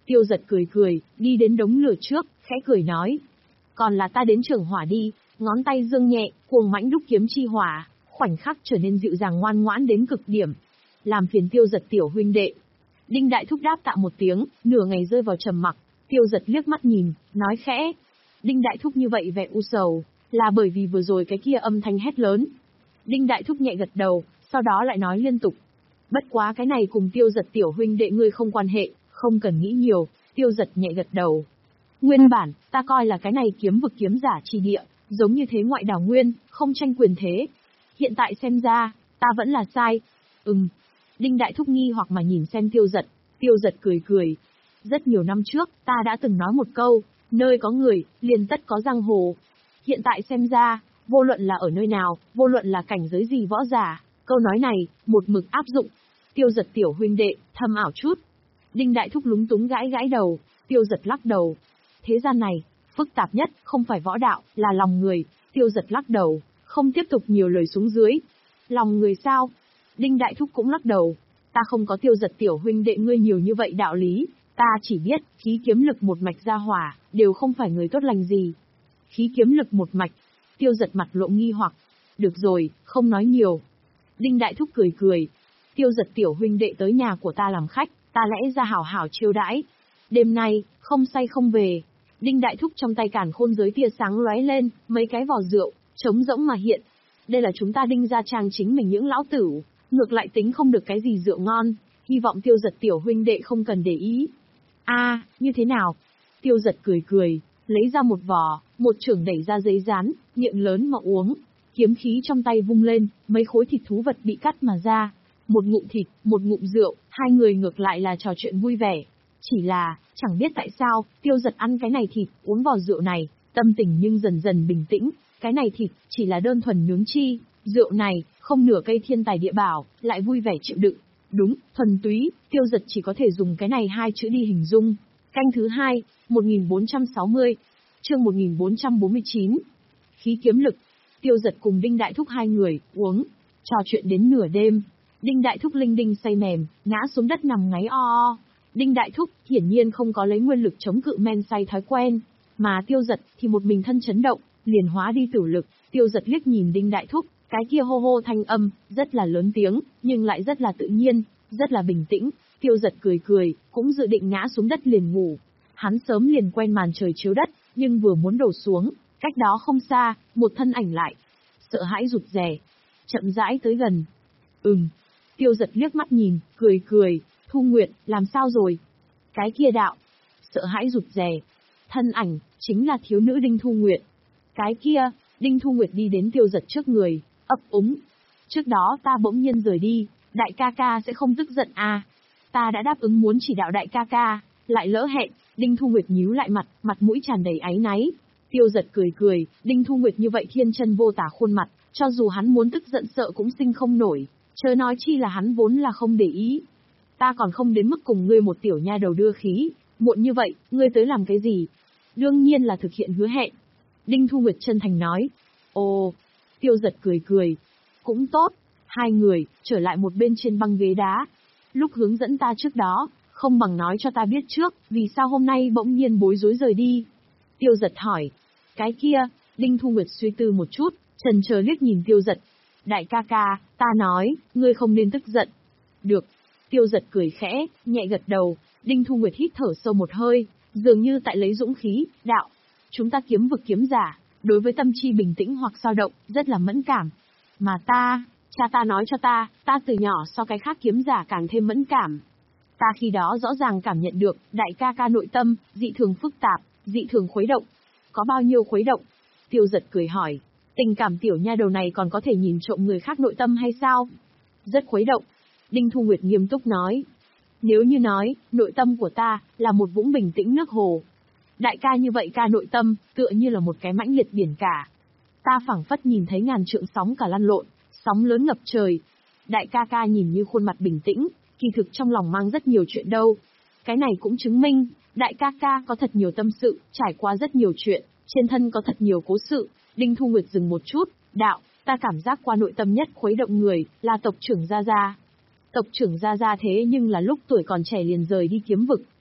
Tiêu Giật cười cười, đi đến đống lửa trước, khẽ cười nói. Còn là ta đến trường hỏa đi, ngón tay dương nhẹ, cuồng mãnh đúc kiếm chi hỏa, khoảnh khắc trở nên dịu dàng ngoan ngoãn đến cực điểm. Làm phiền Tiêu Giật tiểu huynh đệ. Đinh Đại Thúc đáp tạ một tiếng, nửa ngày rơi vào trầm mặc. Tiêu Giật liếc mắt nhìn, nói khẽ. Đinh Đại Thúc như vậy vẻ u sầu, là bởi vì vừa rồi cái kia âm thanh hét lớn. Đinh Đại Thúc nhẹ gật đầu, sau đó lại nói liên tục. Bất quá cái này cùng Tiêu Giật tiểu huynh đệ ngươi không quan hệ, không cần nghĩ nhiều. Tiêu Giật nhẹ gật đầu. Nguyên bản, ta coi là cái này kiếm vực kiếm giả chi địa, giống như thế ngoại đảo nguyên, không tranh quyền thế. Hiện tại xem ra, ta vẫn là sai. Ừm. Đinh Đại Thúc nghi hoặc mà nhìn xem Tiêu Giật. Tiêu Giật cười cười. Rất nhiều năm trước, ta đã từng nói một câu, nơi có người, liền tất có giang hồ. Hiện tại xem ra, vô luận là ở nơi nào, vô luận là cảnh giới gì võ giả, câu nói này, một mực áp dụng. Tiêu Giật tiểu huynh đệ, thâm ảo chút. Đinh Đại Thúc lúng túng gãi gãi đầu, Tiêu Giật lắc đầu. Thế gian này, phức tạp nhất, không phải võ đạo, là lòng người. Tiêu Giật lắc đầu, không tiếp tục nhiều lời xuống dưới. Lòng người sao? Đinh Đại Thúc cũng lắc đầu. Ta không có Tiêu Giật tiểu huynh đệ ngươi nhiều như vậy đạo lý. Ta chỉ biết, khí kiếm lực một mạch ra hỏa, đều không phải người tốt lành gì. Khí kiếm lực một mạch. Tiêu Giật mặt lộ nghi hoặc. Được rồi, không nói nhiều. Đinh Đại Thúc cười cười. Tiêu Giật tiểu huynh đệ tới nhà của ta làm khách, ta lẽ ra hảo hảo chiêu đãi. Đêm nay, không say không về. Đinh Đại Thúc trong tay càn khôn giới tia sáng lóe lên, mấy cái vò rượu, trống rỗng mà hiện. Đây là chúng ta Đinh gia trang chính mình những lão tử, ngược lại tính không được cái gì rượu ngon, hy vọng Tiêu Giật tiểu huynh đệ không cần để ý. A, à, như thế nào? Tiêu Giật cười cười, lấy ra một vò, một chưởng đẩy ra giấy dán, miệng lớn mà uống. Kiếm khí trong tay vung lên, mấy khối thịt thú vật bị cắt mà ra. Một ngụm thịt, một ngụm rượu, hai người ngược lại là trò chuyện vui vẻ. Chỉ là, chẳng biết tại sao, Tiêu Giật ăn cái này thịt, uống vò rượu này, tâm tình nhưng dần dần bình tĩnh. Cái này thịt, chỉ là đơn thuần nướng chi, rượu này, không nửa cây thiên tài địa bảo, lại vui vẻ chịu đựng. Đúng, thuần túy, Tiêu Giật chỉ có thể dùng cái này hai chữ đi hình dung. Canh thứ hai, một nghìn bốn trăm sáu mươi, chương một nghìn bốn trăm bốn mươi chín. Khí kiếm lực. Tiêu Giật cùng Đinh Đại Thúc hai người, uống, trò chuyện đến nửa đêm. Đinh Đại Thúc linh đinh say mềm, ngã xuống đất nằm ngáy o o. Đinh Đại Thúc, hiển nhiên không có lấy nguyên lực chống cự men say thói quen, mà Tiêu Giật thì một mình thân chấn động, liền hóa đi tử lực. Tiêu Giật liếc nhìn Đinh Đại Thúc, cái kia hô hô thanh âm, rất là lớn tiếng, nhưng lại rất là tự nhiên, rất là bình tĩnh. Tiêu Giật cười cười, cũng dự định ngã xuống đất liền ngủ. Hắn sớm liền quen màn trời chiếu đất, nhưng vừa muốn đổ xuống, cách đó không xa, một thân ảnh lại, sợ hãi rụt rè, chậm rãi tới gần. Ừm. Tiêu Giật liếc mắt nhìn, cười cười, Thu Nguyệt, làm sao rồi? Cái kia đạo, sợ hãi rụt rè. Thân ảnh, chính là thiếu nữ Đinh Thu Nguyệt. Cái kia, Đinh Thu Nguyệt đi đến Tiêu Giật trước người, ấp úng. Trước đó ta bỗng nhiên rời đi, đại ca ca sẽ không tức giận à? Ta đã đáp ứng muốn chỉ đạo đại ca ca, lại lỡ hẹn. Đinh Thu Nguyệt nhíu lại mặt, mặt mũi tràn đầy áy náy. Tiêu Giật cười cười, Đinh Thu Nguyệt như vậy thiên chân vô tả khuôn mặt, cho dù hắn muốn tức giận sợ cũng sinh không nổi, chớ nói chi là hắn vốn là không để ý. Ta còn không đến mức cùng ngươi một tiểu nha đầu đưa khí, muộn như vậy, ngươi tới làm cái gì? Đương nhiên là thực hiện hứa hẹn. Đinh Thu Nguyệt chân thành nói. Ồ, Tiêu Giật cười cười. Cũng tốt, hai người, trở lại một bên trên băng ghế đá. Lúc hướng dẫn ta trước đó, không bằng nói cho ta biết trước, vì sao hôm nay bỗng nhiên bối rối rời đi. Tiêu Giật hỏi. Cái kia, Đinh Thu Nguyệt suy tư một chút, chần chờ liếc nhìn Tiêu Giật. Đại ca ca, ta nói, ngươi không nên tức giận. Được. Tiêu Giật cười khẽ, nhẹ gật đầu. Đinh Thu Nguyệt hít thở sâu một hơi, dường như tại lấy dũng khí, đạo. Chúng ta kiếm vực kiếm giả, đối với tâm chi bình tĩnh hoặc dao động, rất là mẫn cảm. Mà ta, cha ta nói cho ta, ta từ nhỏ so cái khác kiếm giả càng thêm mẫn cảm. Ta khi đó rõ ràng cảm nhận được, đại ca ca nội tâm, dị thường phức tạp, dị thường khuấy động. Có bao nhiêu khuấy động? Tiêu Giật cười hỏi. Tình cảm tiểu nha đầu này còn có thể nhìn trộm người khác nội tâm hay sao? Rất khuấy động. Đinh Thu Nguyệt nghiêm túc nói. Nếu như nói, nội tâm của ta, là một vũng bình tĩnh nước hồ. Đại ca như vậy ca nội tâm, tựa như là một cái mãnh liệt biển cả. Ta phảng phất nhìn thấy ngàn trượng sóng cả lăn lộn, sóng lớn ngập trời. Đại ca ca nhìn như khuôn mặt bình tĩnh, kỳ thực trong lòng mang rất nhiều chuyện đâu. Cái này cũng chứng minh, đại ca ca có thật nhiều tâm sự, trải qua rất nhiều chuyện, trên thân có thật nhiều cố sự. Đinh Thu Nguyệt dừng một chút, đạo, ta cảm giác qua nội tâm nhất khuấy động người, là tộc trưởng Gia Gia. Tộc trưởng Gia Gia thế nhưng là lúc tuổi còn trẻ liền rời đi kiếm vực,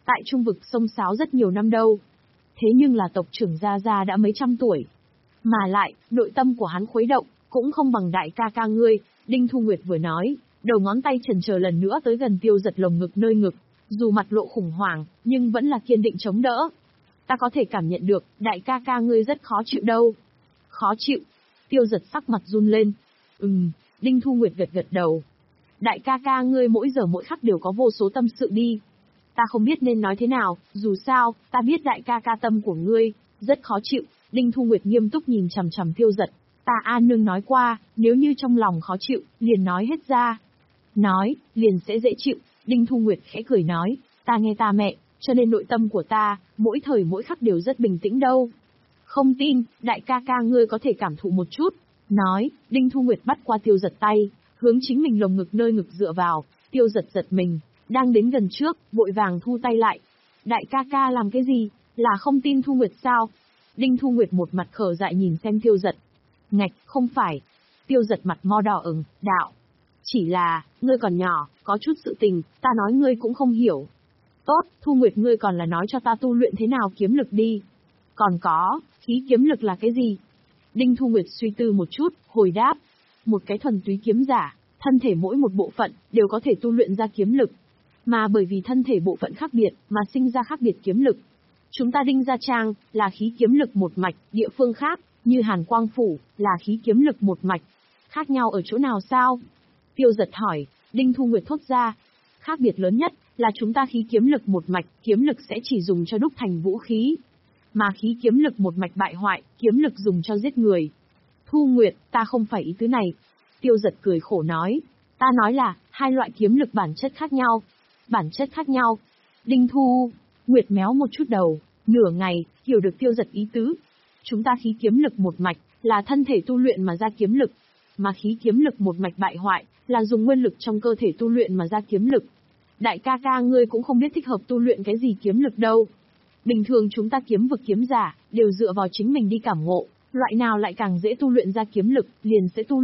tại trung vực sông Sáo rất nhiều năm đâu. Thế nhưng là tộc trưởng Gia Gia đã mấy trăm tuổi. Mà lại, nội tâm của hắn khuấy động, cũng không bằng đại ca ca ngươi. Đinh Thu Nguyệt vừa nói, đầu ngón tay chần chờ lần nữa tới gần Tiêu Giật lồng ngực nơi ngực. Dù mặt lộ khủng hoảng, nhưng vẫn là kiên định chống đỡ. Ta có thể cảm nhận được, đại ca ca ngươi rất khó chịu đâu. Khó chịu. Tiêu Giật sắc mặt run lên. Ừm, Đinh Thu Nguyệt gật gật đầu. Đại ca ca ngươi mỗi giờ mỗi khắc đều có vô số tâm sự đi. Ta không biết nên nói thế nào, dù sao, ta biết đại ca ca tâm của ngươi, rất khó chịu. Đinh Thu Nguyệt nghiêm túc nhìn chằm chằm Tiêu Giật. Ta A Nương nói qua, nếu như trong lòng khó chịu, liền nói hết ra. Nói, liền sẽ dễ chịu. Đinh Thu Nguyệt khẽ cười nói, ta nghe ta mẹ, cho nên nội tâm của ta, mỗi thời mỗi khắc đều rất bình tĩnh đâu. Không tin, đại ca ca ngươi có thể cảm thụ một chút. Nói, Đinh Thu Nguyệt bắt qua Tiêu Giật tay, hướng chính mình lồng ngực nơi ngực dựa vào. Tiêu Giật giật mình, đang đến gần trước, vội vàng thu tay lại. Đại ca ca làm cái gì, là không tin Thu Nguyệt sao? Đinh Thu Nguyệt một mặt khờ dại nhìn xem Tiêu Giật. Ngạch, không phải. Tiêu Giật mặt mo đỏ ửng, đạo. Chỉ là, ngươi còn nhỏ, có chút sự tình, ta nói ngươi cũng không hiểu. Tốt, Thu Nguyệt ngươi còn là nói cho ta tu luyện thế nào kiếm lực đi. Còn có, khí kiếm lực là cái gì? Đinh Thu Nguyệt suy tư một chút, hồi đáp. Một cái thuần túy kiếm giả, thân thể mỗi một bộ phận, đều có thể tu luyện ra kiếm lực. Mà bởi vì thân thể bộ phận khác biệt, mà sinh ra khác biệt kiếm lực. Chúng ta Đinh Gia Trang, là khí kiếm lực một mạch, địa phương khác, như Hàn Quang Phủ, là khí kiếm lực một mạch. Khác nhau ở chỗ nào sao? Tiêu Giật hỏi, Đinh Thu Nguyệt thốt ra. Khác biệt lớn nhất, là chúng ta khí kiếm lực một mạch, kiếm lực sẽ chỉ dùng cho đúc thành vũ khí. Mà khí kiếm lực một mạch bại hoại, kiếm lực dùng cho giết người. Thu Nguyệt, ta không phải ý tứ này. Tiêu Giật cười khổ nói, ta nói là, hai loại kiếm lực bản chất khác nhau. Bản chất khác nhau. Đinh Thu Nguyệt méo một chút đầu, nửa ngày, hiểu được Tiêu Giật ý tứ. Chúng ta khí kiếm lực một mạch, là thân thể tu luyện mà ra kiếm lực. Mà khí kiếm lực một mạch bại hoại, là dùng nguyên lực trong cơ thể tu luyện mà ra kiếm lực. Đại ca ca ngươi cũng không biết thích hợp tu luyện cái gì kiếm lực đâu. Bình thường chúng ta kiếm vực kiếm giả, đều dựa vào chính mình đi cảm ngộ, loại nào lại càng dễ tu luyện ra kiếm lực, liền sẽ tu